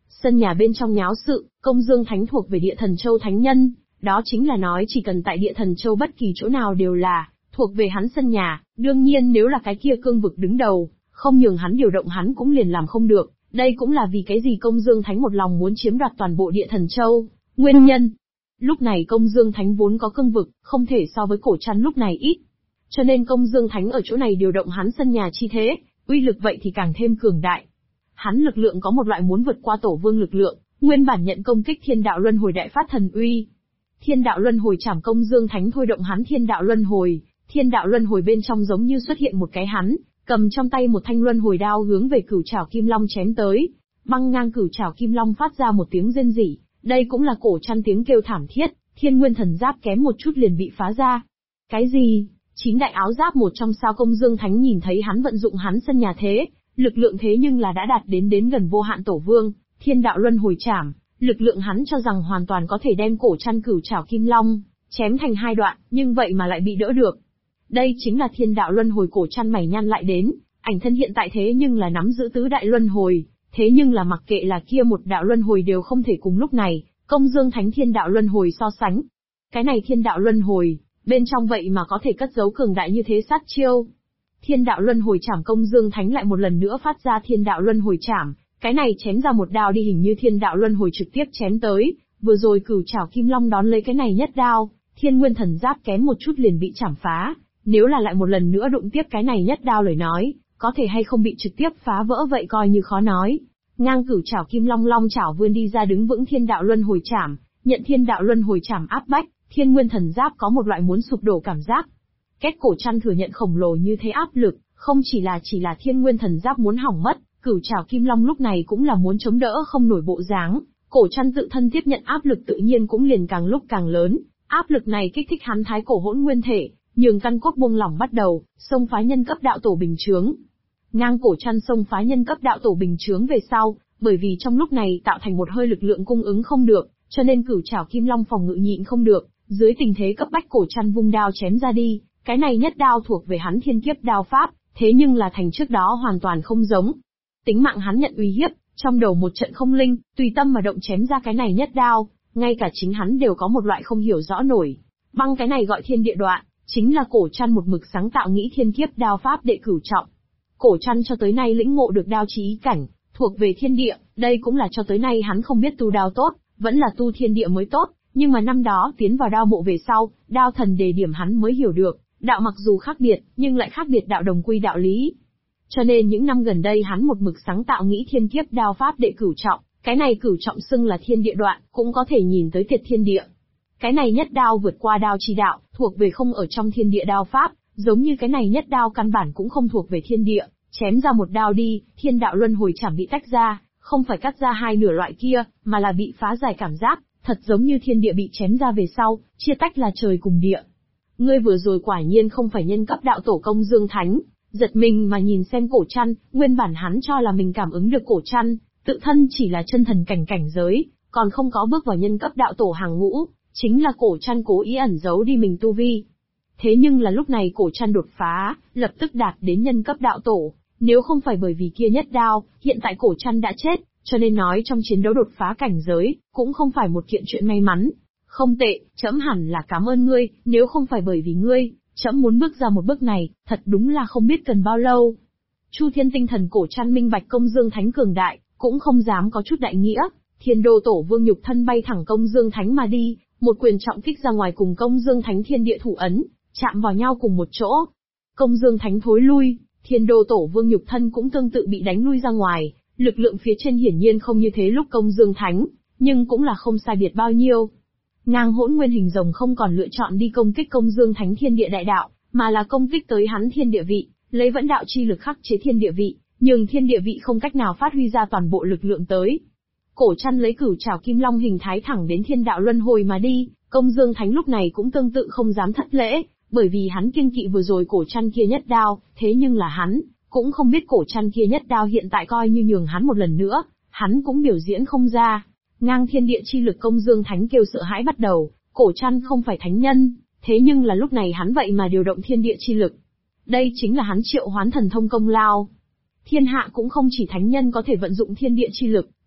Sân nhà bên trong nháo sự, Công Dương Thánh thuộc về Địa Thần Châu Thánh Nhân, đó chính là nói chỉ cần tại Địa Thần Châu bất kỳ chỗ nào đều là thuộc về hắn sân nhà, đương nhiên nếu là cái kia cương vực đứng đầu, không nhường hắn điều động hắn cũng liền làm không được, đây cũng là vì cái gì Công Dương Thánh một lòng muốn chiếm đoạt toàn bộ Địa Thần Châu, nguyên nhân. Lúc này Công Dương Thánh vốn có cương vực, không thể so với Cổ Trăn lúc này ít. Cho nên Công Dương Thánh ở chỗ này điều động hắn sân nhà chi thế, uy lực vậy thì càng thêm cường đại. Hắn lực lượng có một loại muốn vượt qua Tổ Vương lực lượng, nguyên bản nhận công kích Thiên Đạo Luân Hồi đại phát thần uy. Thiên Đạo Luân Hồi chảm Công Dương Thánh thôi động hắn Thiên Đạo Luân Hồi, Thiên Đạo Luân Hồi bên trong giống như xuất hiện một cái hắn, cầm trong tay một thanh luân hồi đao hướng về Cửu Trảo Kim Long chém tới. Băng ngang Cửu Trảo Kim Long phát ra một tiếng rên rỉ, đây cũng là Cổ Trăn tiếng kêu thảm thiết, Thiên Nguyên Thần Giáp kém một chút liền bị phá ra. Cái gì? 9 đại áo giáp một trong sao Công Dương Thánh nhìn thấy hắn vận dụng hắn sân nhà thế, lực lượng thế nhưng là đã đạt đến gần vô hạn Tổ Vương, Thiên Đạo Luân Hồi chảm, lực lượng hắn cho rằng hoàn toàn có thể đem Cổ Trăn Cửu Trảo Kim Long chém thành hai đoạn, nhưng vậy mà lại bị đỡ được. Đây chính là Thiên Đạo Luân Hồi. Cổ Trăn mày nhăn lại đến, ảnh thân hiện tại thế nhưng là nắm giữ tứ đại luân hồi, thế nhưng là mặc kệ là kia một đạo luân hồi đều không thể cùng lúc này, Công Dương Thánh Thiên Đạo Luân Hồi so sánh. Cái này Thiên Đạo Luân Hồi, bên trong vậy mà có thể cất giấu cường đại như thế sát chiêu. Thiên Đạo Luân Hồi chảm Công Dương Thánh lại một lần nữa phát ra Thiên Đạo Luân Hồi chảm, cái này chém ra một đao đi hình như Thiên Đạo Luân Hồi trực tiếp chém tới, vừa rồi Cửu Trảo Kim Long đón lấy cái này nhất đao, Thiên Nguyên Thần Giáp kém một chút liền bị chảm phá, nếu là lại một lần nữa đụng tiếp cái này nhất đao lời nói, có thể hay không bị trực tiếp phá vỡ vậy coi như khó nói. Ngang Cửu Trảo Kim Long long chảo vươn đi ra đứng vững Thiên Đạo Luân Hồi chảm, nhận Thiên Đạo Luân Hồi chảm áp bách, Thiên Nguyên Thần Giáp có một loại muốn sụp đổ cảm giác. Kết Cổ Trăn thừa nhận khổng lồ như thế áp lực, không chỉ là Thiên Nguyên Thần Giáp muốn hỏng mất, Cửu Trảo Kim Long lúc này cũng là muốn chống đỡ không nổi bộ dáng, Cổ Trăn tự thân tiếp nhận áp lực tự nhiên cũng liền càng lúc càng lớn, áp lực này kích thích hắn thái cổ hỗn nguyên thể, nhường căn cốt buông lỏng bắt đầu, xông phá nhân cấp đạo tổ bình chướng. Ngang Cổ Trăn xông phá nhân cấp đạo tổ bình chướng về sau, bởi vì trong lúc này tạo thành một hơi lực lượng cung ứng không được, cho nên Cửu Trảo Kim Long phòng ngự nhịn không được, dưới tình thế cấp bách Cổ Trăn vung đao chém ra đi, cái này nhất đao thuộc về hắn thiên kiếp đao pháp, thế nhưng là thành trước đó hoàn toàn không giống. Tính mạng hắn nhận uy hiếp, trong đầu một trận không linh, tùy tâm mà động chém ra cái này nhất đao, ngay cả chính hắn đều có một loại không hiểu rõ nổi. Băng cái này gọi thiên địa đoạn, chính là Cổ Trăn một mực sáng tạo nghĩ thiên kiếp đao pháp đệ cửu trọng. Cổ Trăn cho tới nay lĩnh ngộ được đao chí ý cảnh, thuộc về thiên địa, đây cũng là cho tới nay hắn không biết tu đao tốt, vẫn là tu thiên địa mới tốt, nhưng mà năm đó tiến vào đao mộ về sau, đao thần đề điểm hắn mới hiểu được, đạo mặc dù khác biệt, nhưng lại khác biệt đạo đồng quy đạo lý. Cho nên những năm gần đây hắn một mực sáng tạo nghĩ thiên kiếp đao pháp đệ cửu trọng, cái này cửu trọng xưng là thiên địa đoạn, cũng có thể nhìn tới tiệt thiên địa. Cái này nhất đao vượt qua đao chi đạo, thuộc về không ở trong thiên địa đao pháp, giống như cái này nhất đao căn bản cũng không thuộc về thiên địa, chém ra một đao đi, Thiên Đạo Luân Hồi chảm bị tách ra, không phải cắt ra hai nửa loại kia, mà là bị phá giải cảm giác, thật giống như thiên địa bị chém ra về sau, chia tách là trời cùng địa. Ngươi vừa rồi quả nhiên không phải nhân cấp đạo tổ Công Dương Thánh. Giật mình mà nhìn xem Cổ Trăn, nguyên bản hắn cho là mình cảm ứng được Cổ Trăn, tự thân chỉ là chân thần cảnh giới, còn không có bước vào nhân cấp đạo tổ hàng ngũ, chính là Cổ Trăn cố ý ẩn giấu đi mình tu vi. Thế nhưng là lúc này Cổ Trăn đột phá, lập tức đạt đến nhân cấp đạo tổ, nếu không phải bởi vì kia nhất đao, hiện tại Cổ Trăn đã chết, cho nên nói trong chiến đấu đột phá cảnh giới, cũng không phải một kiện chuyện may mắn. Không tệ, trẫm hẳn là cảm ơn ngươi, nếu không phải bởi vì ngươi, trẫm muốn bước ra một bước này, thật đúng là không biết cần bao lâu. Chu Thiên tinh thần Cổ Trăn minh bạch Công Dương Thánh cường đại, cũng không dám có chút đại nghĩa, Thiên Đô Tổ Vương nhục thân bay thẳng Công Dương Thánh mà đi, một quyền trọng kích ra ngoài cùng Công Dương Thánh thiên địa thủ ấn, chạm vào nhau cùng một chỗ. Công Dương Thánh thối lui, Thiên Đô Tổ Vương nhục thân cũng tương tự bị đánh lui ra ngoài, lực lượng phía trên hiển nhiên không như thế lúc Công Dương Thánh, nhưng cũng là không sai biệt bao nhiêu. Ngang Hỗn Nguyên hình rồng không còn lựa chọn đi công kích Công Dương Thánh thiên địa đại đạo, mà là công kích tới hắn thiên địa vị, lấy vẫn đạo chi lực khắc chế thiên địa vị, nhưng thiên địa vị không cách nào phát huy ra toàn bộ lực lượng tới. Cổ Trăn lấy Cửu Trảo Kim Long hình thái thẳng đến Thiên Đạo Luân Hồi mà đi, Công Dương Thánh lúc này cũng tương tự không dám thất lễ, bởi vì hắn kiêng kỵ vừa rồi Cổ Trăn kia nhất đao, thế nhưng là hắn cũng không biết Cổ Trăn kia nhất đao hiện tại coi như nhường hắn một lần nữa, hắn cũng biểu diễn không ra. Ngang thiên địa chi lực Công Dương Thánh kêu sợ hãi bắt đầu, Cổ Trăn không phải thánh nhân, thế nhưng là lúc này hắn vậy mà điều động thiên địa chi lực. Đây chính là hắn triệu hoán thần thông công lao. Thiên hạ cũng không chỉ thánh nhân có thể vận dụng thiên địa chi lực,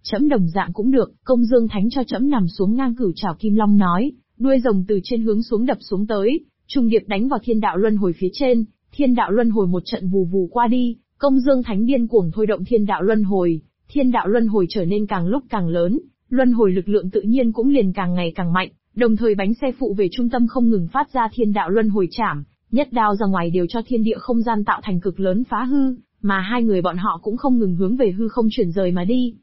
Trẫm đồng dạng cũng được, Công Dương Thánh cho trẫm nằm xuống ngang cửu trảo kim long nói, đuôi rồng từ trên hướng xuống đập xuống tới, trùng điệp đánh vào thiên đạo luân hồi phía trên, thiên đạo luân hồi một trận vù vù qua đi, Công Dương Thánh điên cuồng thôi động thiên đạo luân hồi trở nên càng lúc càng lớn, luân hồi lực lượng tự nhiên cũng liền càng ngày càng mạnh, đồng thời bánh xe phụ về trung tâm không ngừng phát ra thiên đạo luân hồi chảm, nhất đao ra ngoài đều cho thiên địa không gian tạo thành cực lớn phá hư, mà hai người bọn họ cũng không ngừng hướng về hư không chuyển rời mà đi.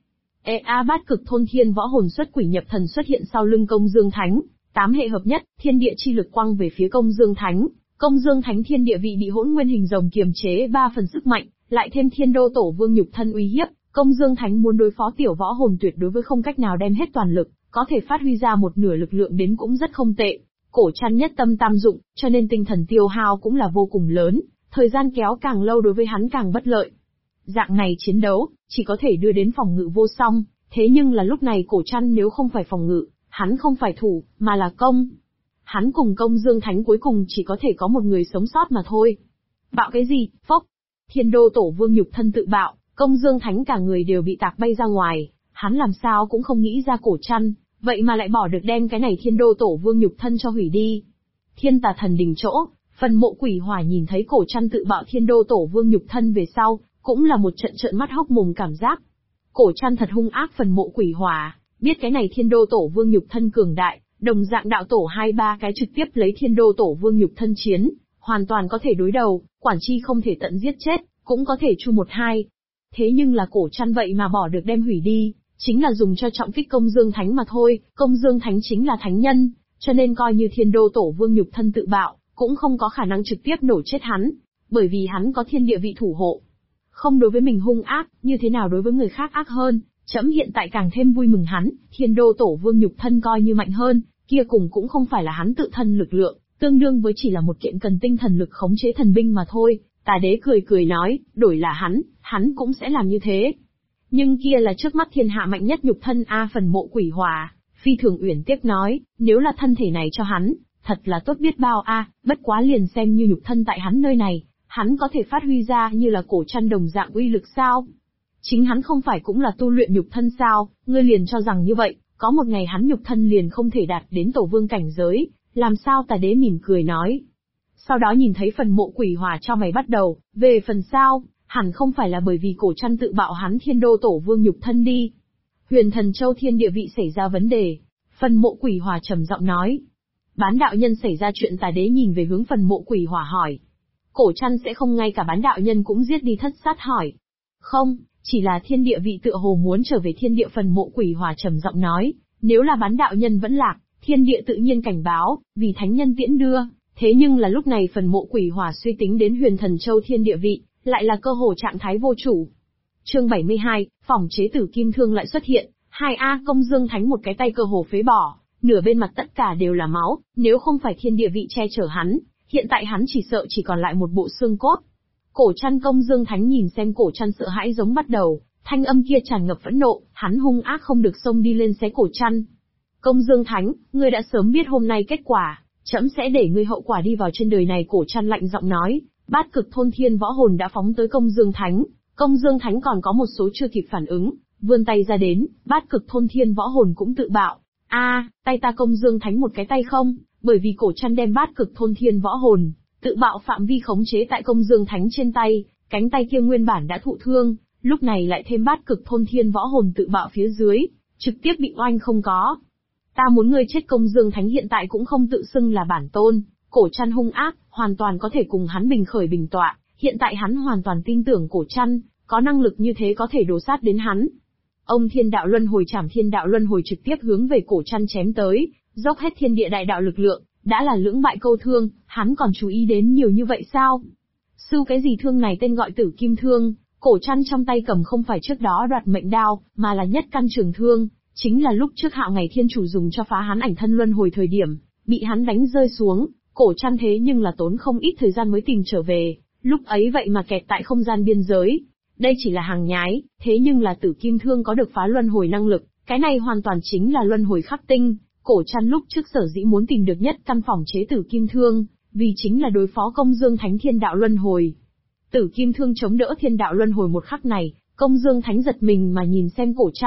Bát cực thôn thiên võ hồn xuất quỷ nhập thần xuất hiện sau lưng Công Dương Thánh, 8 hệ hợp nhất, thiên địa chi lực quăng về phía Công Dương Thánh. Công Dương Thánh thiên địa vị bị hỗn nguyên hình rồng kiềm chế 3 phần sức mạnh, lại thêm thiên đô tổ vương nhục thân uy hiếp, Công Dương Thánh muốn đối phó tiểu võ hồn tuyệt đối với không cách nào đem hết toàn lực, có thể phát huy ra một nửa lực lượng đến cũng rất không tệ. Cổ Trăn nhất tâm tam dụng, cho nên tinh thần tiêu hao cũng là vô cùng lớn, thời gian kéo càng lâu đối với hắn càng bất lợi. Dạng này chiến đấu, chỉ có thể đưa đến phòng ngự vô song, thế nhưng là lúc này Cổ Trăn nếu không phải phòng ngự, hắn không phải thủ, mà là công. Hắn cùng Công Dương Thánh cuối cùng chỉ có thể có một người sống sót mà thôi. Bạo cái gì, phốc. Thiên đô tổ vương nhục thân tự bạo, Công Dương Thánh cả người đều bị tạc bay ra ngoài, hắn làm sao cũng không nghĩ ra Cổ Trăn, vậy mà lại bỏ được đem cái này thiên đô tổ vương nhục thân cho hủy đi. Thiên tà thần đình chỗ, phần mộ quỷ hỏa nhìn thấy Cổ Trăn tự bạo thiên đô tổ vương nhục thân về sau, cũng là một trận trợn mắt hốc mồm cảm giác. Cổ Trăn thật hung ác, phần mộ quỷ hỏa, biết cái này thiên đô tổ vương nhục thân cường đại, đồng dạng đạo tổ 2-3 cái trực tiếp lấy thiên đô tổ vương nhục thân chiến, hoàn toàn có thể đối đầu, quản chi không thể tận giết chết, cũng có thể chu 1-2. Thế nhưng là Cổ Trăn vậy mà bỏ được đem hủy đi, chính là dùng cho trọng kích Công Dương Thánh mà thôi, Công Dương Thánh chính là thánh nhân, cho nên coi như thiên đô tổ vương nhục thân tự bạo, cũng không có khả năng trực tiếp nổ chết hắn, bởi vì hắn có thiên địa vị thủ hộ. Không đối với mình hung ác, như thế nào đối với người khác ác hơn, trẫm hiện tại càng thêm vui mừng hắn, thiên đô tổ vương nhục thân coi như mạnh hơn, kia cùng cũng không phải là hắn tự thân lực lượng, tương đương với chỉ là một kiện cần tinh thần lực khống chế thần binh mà thôi. Tà đế cười cười nói, đổi là hắn cũng sẽ làm như thế. Nhưng kia là trước mắt thiên hạ mạnh nhất nhục thân phần mộ quỷ hỏa, phi thường uyển tiếc nói, nếu là thân thể này cho hắn, thật là tốt biết bao bất quá liền xem như nhục thân tại hắn nơi này, hắn có thể phát huy ra như là Cổ Trăn đồng dạng uy lực sao? Chính hắn không phải cũng là tu luyện nhục thân sao, ngươi liền cho rằng như vậy, có một ngày hắn nhục thân liền không thể đạt đến tổ vương cảnh giới, làm sao? Tà đế mỉm cười nói. Sau đó nhìn thấy phần mộ quỷ hỏa cho mày bắt đầu, về phần sao, hẳn không phải là bởi vì Cổ Trăn tự bạo hắn thiên đô tổ vương nhục thân đi. Huyền Thần Châu thiên địa vị xảy ra vấn đề, phần mộ quỷ hỏa trầm giọng nói. Bán đạo nhân xảy ra chuyện, Tà đế nhìn về hướng phần mộ quỷ hỏa hỏi. Cổ Trăn sẽ không ngay cả bán đạo nhân cũng giết đi? Thất sát hỏi. Không, chỉ là thiên địa vị tựa hồ muốn trở về thiên địa, phần mộ quỷ hỏa trầm giọng nói, nếu là bán đạo nhân vẫn lạc, thiên địa tự nhiên cảnh báo, vì thánh nhân tiễn đưa. Thế nhưng là lúc này phần mộ quỷ hỏa suy tính đến Huyền Thần Châu thiên địa vị, lại là cơ hồ trạng thái vô chủ. Chương 72, phòng chế tử kim thương lại xuất hiện, 2A Công Dương Thánh một cái tay cơ hồ phế bỏ, nửa bên mặt tất cả đều là máu, nếu không phải thiên địa vị che chở hắn, hiện tại hắn chỉ sợ chỉ còn lại một bộ xương cốt. Cổ Trăn Công Dương Thánh nhìn xem Cổ Trăn sợ hãi giống bắt đầu, thanh âm kia tràn ngập phẫn nộ, hắn hung ác không được xông đi lên xé Cổ Trăn. Công Dương Thánh, ngươi đã sớm biết hôm nay kết quả, trẫm sẽ để ngươi hậu quả đi vào trên đời này. Cổ Trăn lạnh giọng nói, bát cực thôn thiên võ hồn đã phóng tới Công Dương Thánh. Công Dương Thánh còn có một số chưa kịp phản ứng, vươn tay ra đến, bát cực thôn thiên võ hồn cũng tự bạo. Tay ta Công Dương Thánh một cái tay không, bởi vì Cổ Trăn đem bát cực thôn thiên võ hồn tự bạo phạm vi khống chế tại Công Dương Thánh trên tay, cánh tay kia nguyên bản đã thụ thương, lúc này lại thêm bát cực thôn thiên võ hồn tự bạo phía dưới, trực tiếp bị oanh không có. Ta muốn ngươi chết. Công Dương Thánh hiện tại cũng không tự xưng là bản tôn, Cổ Trăn hung ác, hoàn toàn có thể cùng hắn bình khởi bình tọa, hiện tại hắn hoàn toàn tin tưởng Cổ Trăn, có năng lực như thế có thể đổ sát đến hắn. Ông thiên đạo luân hồi chảm, thiên đạo luân hồi trực tiếp hướng về Cổ Trăn chém tới, dốc hết thiên địa đại đạo lực lượng, đã là lưỡng bại câu thương, hắn còn chú ý đến nhiều như vậy sao? Sưu cái gì thương này tên gọi tử kim thương, Cổ Trăn trong tay cầm không phải trước đó đoạt mệnh đao, mà là nhất căn trường thương, chính là lúc trước Hạo Ngày Thiên Chủ dùng cho phá hắn ảnh thân luân hồi thời điểm, bị hắn đánh rơi xuống, Cổ Trăn thế nhưng là tốn không ít thời gian mới tìm trở về, lúc ấy vậy mà kẹt tại không gian biên giới. Đây chỉ là hàng nhái, thế nhưng là tử kim thương có được phá luân hồi năng lực, cái này hoàn toàn chính là luân hồi khắc tinh. Cổ Trăn lúc trước sở dĩ muốn tìm được nhất căn phòng chế tử kim thương, vì chính là đối phó Công Dương Thánh thiên đạo luân hồi. Tử kim thương chống đỡ thiên đạo luân hồi một khắc này, Công Dương Thánh giật mình mà nhìn xem Cổ Trăn,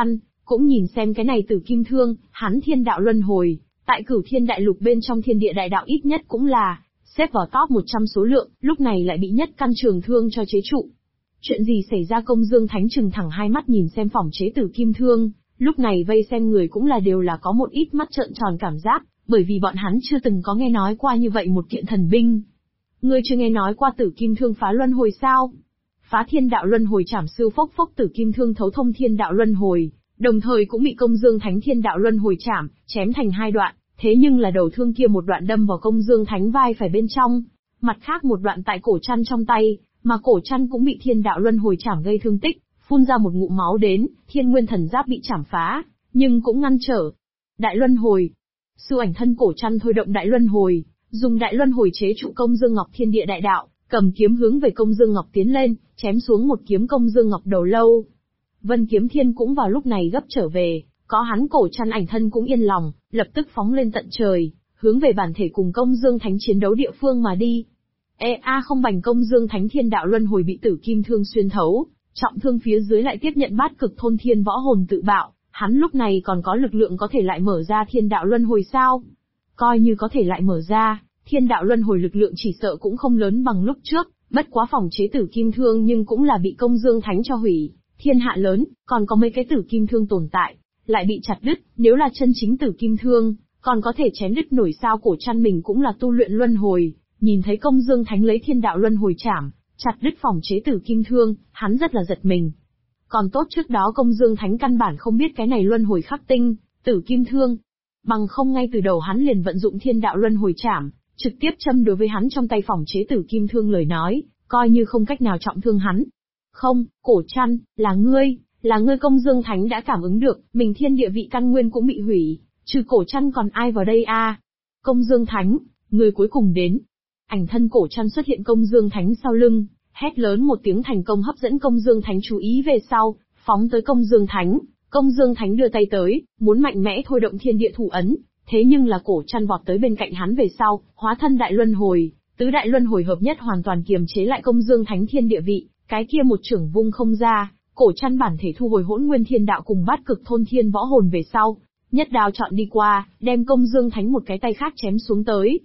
Cũng nhìn xem cái này Tử Kim Thương, hắn thiên đạo luân hồi, tại Cửu Thiên Đại Lục bên trong thiên địa đại đạo ít nhất cũng là xếp vào top 100 số lượng, lúc này lại bị nhất căn trường thương cho chế trụ. Chuyện gì xảy ra? Công Dương Thánh trừng thẳng hai mắt nhìn xem phỏng chế Tử Kim Thương, lúc này vây xem người cũng đều là có một ít mắt trợn tròn cảm giác, bởi vì bọn hắn chưa từng có nghe nói qua như vậy một kiện thần binh. Ngươi chưa nghe nói qua Tử Kim Thương phá luân hồi sao? Phá thiên đạo luân hồi chảm sư phốc phốc Tử Kim Thương thấu thông thiên đạo luân hồi, đồng thời cũng bị Công Dương Thánh thiên đạo luân hồi chảm, chém thành hai đoạn, thế nhưng là đầu thương kia một đoạn đâm vào Công Dương Thánh vai phải bên trong, mặt khác một đoạn tại cổ chăn trong tay, mà cổ chăn cũng bị thiên đạo luân hồi chảm gây thương tích, phun ra một ngụm máu đến, thiên nguyên thần giáp bị chảm phá, nhưng cũng ngăn trở. Đại luân hồi. Sư ảnh thân cổ chăn thôi động đại luân hồi, dùng đại luân hồi chế trụ Công Dương Ngọc thiên địa đại đạo, cầm kiếm hướng về Công Dương Ngọc tiến lên, chém xuống một kiếm Công Dương Ngọc đầu lâu. Vân Kiếm Thiên cũng vào lúc này gấp trở về, có hắn cổ chăn ảnh thân cũng yên lòng, lập tức phóng lên tận trời, hướng về bản thể cùng Công Dương Thánh chiến đấu địa phương mà đi. Không bành Công Dương Thánh thiên đạo luân hồi bị Tử Kim Thương xuyên thấu, trọng thương phía dưới lại tiếp nhận bát cực thôn thiên võ hồn tự bạo, hắn lúc này còn có lực lượng có thể lại mở ra thiên đạo luân hồi sao? Coi như có thể lại mở ra, thiên đạo luân hồi lực lượng chỉ sợ cũng không lớn bằng lúc trước, bất quá phòng chế Tử Kim Thương nhưng cũng là bị Công Dương Thánh cho hủy, thiên hạ lớn, còn có mấy cái Tử Kim Thương tồn tại, lại bị chặt đứt, nếu là chân chính Tử Kim Thương, còn có thể chém đứt nổi sao? Cổ chăn mình cũng là tu luyện luân hồi, nhìn thấy Công Dương Thánh lấy thiên đạo luân hồi chảm, chặt đứt phòng chế Tử Kim Thương, hắn rất là giật mình. Còn tốt trước đó Công Dương Thánh căn bản không biết cái này luân hồi khắc tinh, Tử Kim Thương. Bằng không ngay từ đầu hắn liền vận dụng thiên đạo luân hồi chảm, trực tiếp châm đối với hắn trong tay phòng chế Tử Kim Thương lời nói, coi như không cách nào trọng thương hắn. Không, cổ chăn, là ngươi Công Dương Thánh đã cảm ứng được, mình thiên địa vị căn nguyên cũng bị hủy, trừ cổ chăn còn ai vào đây a? Công Dương Thánh, người cuối cùng đến. Ảnh thân cổ chăn xuất hiện Công Dương Thánh sau lưng, hét lớn một tiếng thành công hấp dẫn Công Dương Thánh chú ý về sau, phóng tới Công Dương Thánh. Công Dương Thánh đưa tay tới, muốn mạnh mẽ thôi động thiên địa thủ ấn, thế nhưng là cổ chăn vọt tới bên cạnh hắn về sau, hóa thân đại luân hồi, tứ đại luân hồi hợp nhất hoàn toàn kiềm chế lại Công Dương Thánh thiên địa vị, cái kia một chưởng vung không ra, cổ chăn bản thể thu hồi hỗn nguyên thiên đạo cùng bát cực thôn thiên võ hồn về sau, nhất đao chọn đi qua, đem Công Dương Thánh một cái tay khác chém xuống tới.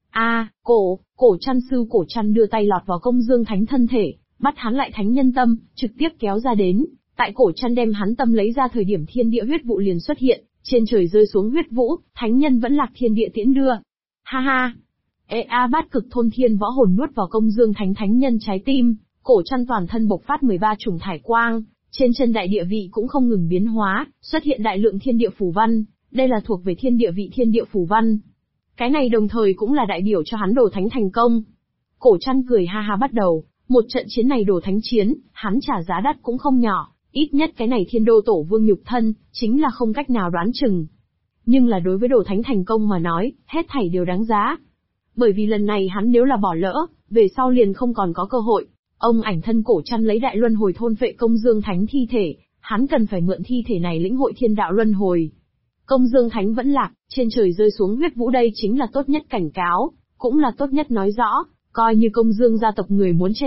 Cổ chăn đưa tay lọt vào Công Dương Thánh thân thể, bắt hắn lại thánh nhân tâm, trực tiếp kéo ra đến, tại cổ chăn đem hắn tâm lấy ra thời điểm thiên địa huyết vụ liền xuất hiện, trên trời rơi xuống huyết vũ, thánh nhân vẫn lạc thiên địa tiễn đưa. Ha ha! Bát cực thôn thiên võ hồn nuốt vào Công Dương Thánh thánh nhân trái tim, cổ chăn toàn thân bộc phát 13 chủng thải quang, trên chân đại địa vị cũng không ngừng biến hóa, xuất hiện đại lượng thiên địa phù văn, đây là thuộc về thiên địa vị thiên địa phù văn. Cái này đồng thời cũng là đại biểu cho hắn đổ thánh thành công. Cổ chăn cười ha ha bắt đầu, một trận chiến này đổ thánh chiến, hắn trả giá đắt cũng không nhỏ, ít nhất cái này thiên đô tổ vương nhục thân, chính là không cách nào đoán chừng. Nhưng là đối với đổ thánh thành công mà nói, hết thảy đều đáng giá. Bởi vì lần này hắn nếu là bỏ lỡ, về sau liền không còn có cơ hội. Ông ảnh thân cổ chăn lấy đại luân hồi thôn phệ Công Dương Thánh thi thể, hắn cần phải mượn thi thể này lĩnh hội thiên đạo luân hồi. Công Dương Thánh vẫn lạc, trên trời rơi xuống huyết vũ đây chính là tốt nhất cảnh cáo, cũng là tốt nhất nói rõ, coi như Công Dương gia tộc người muốn che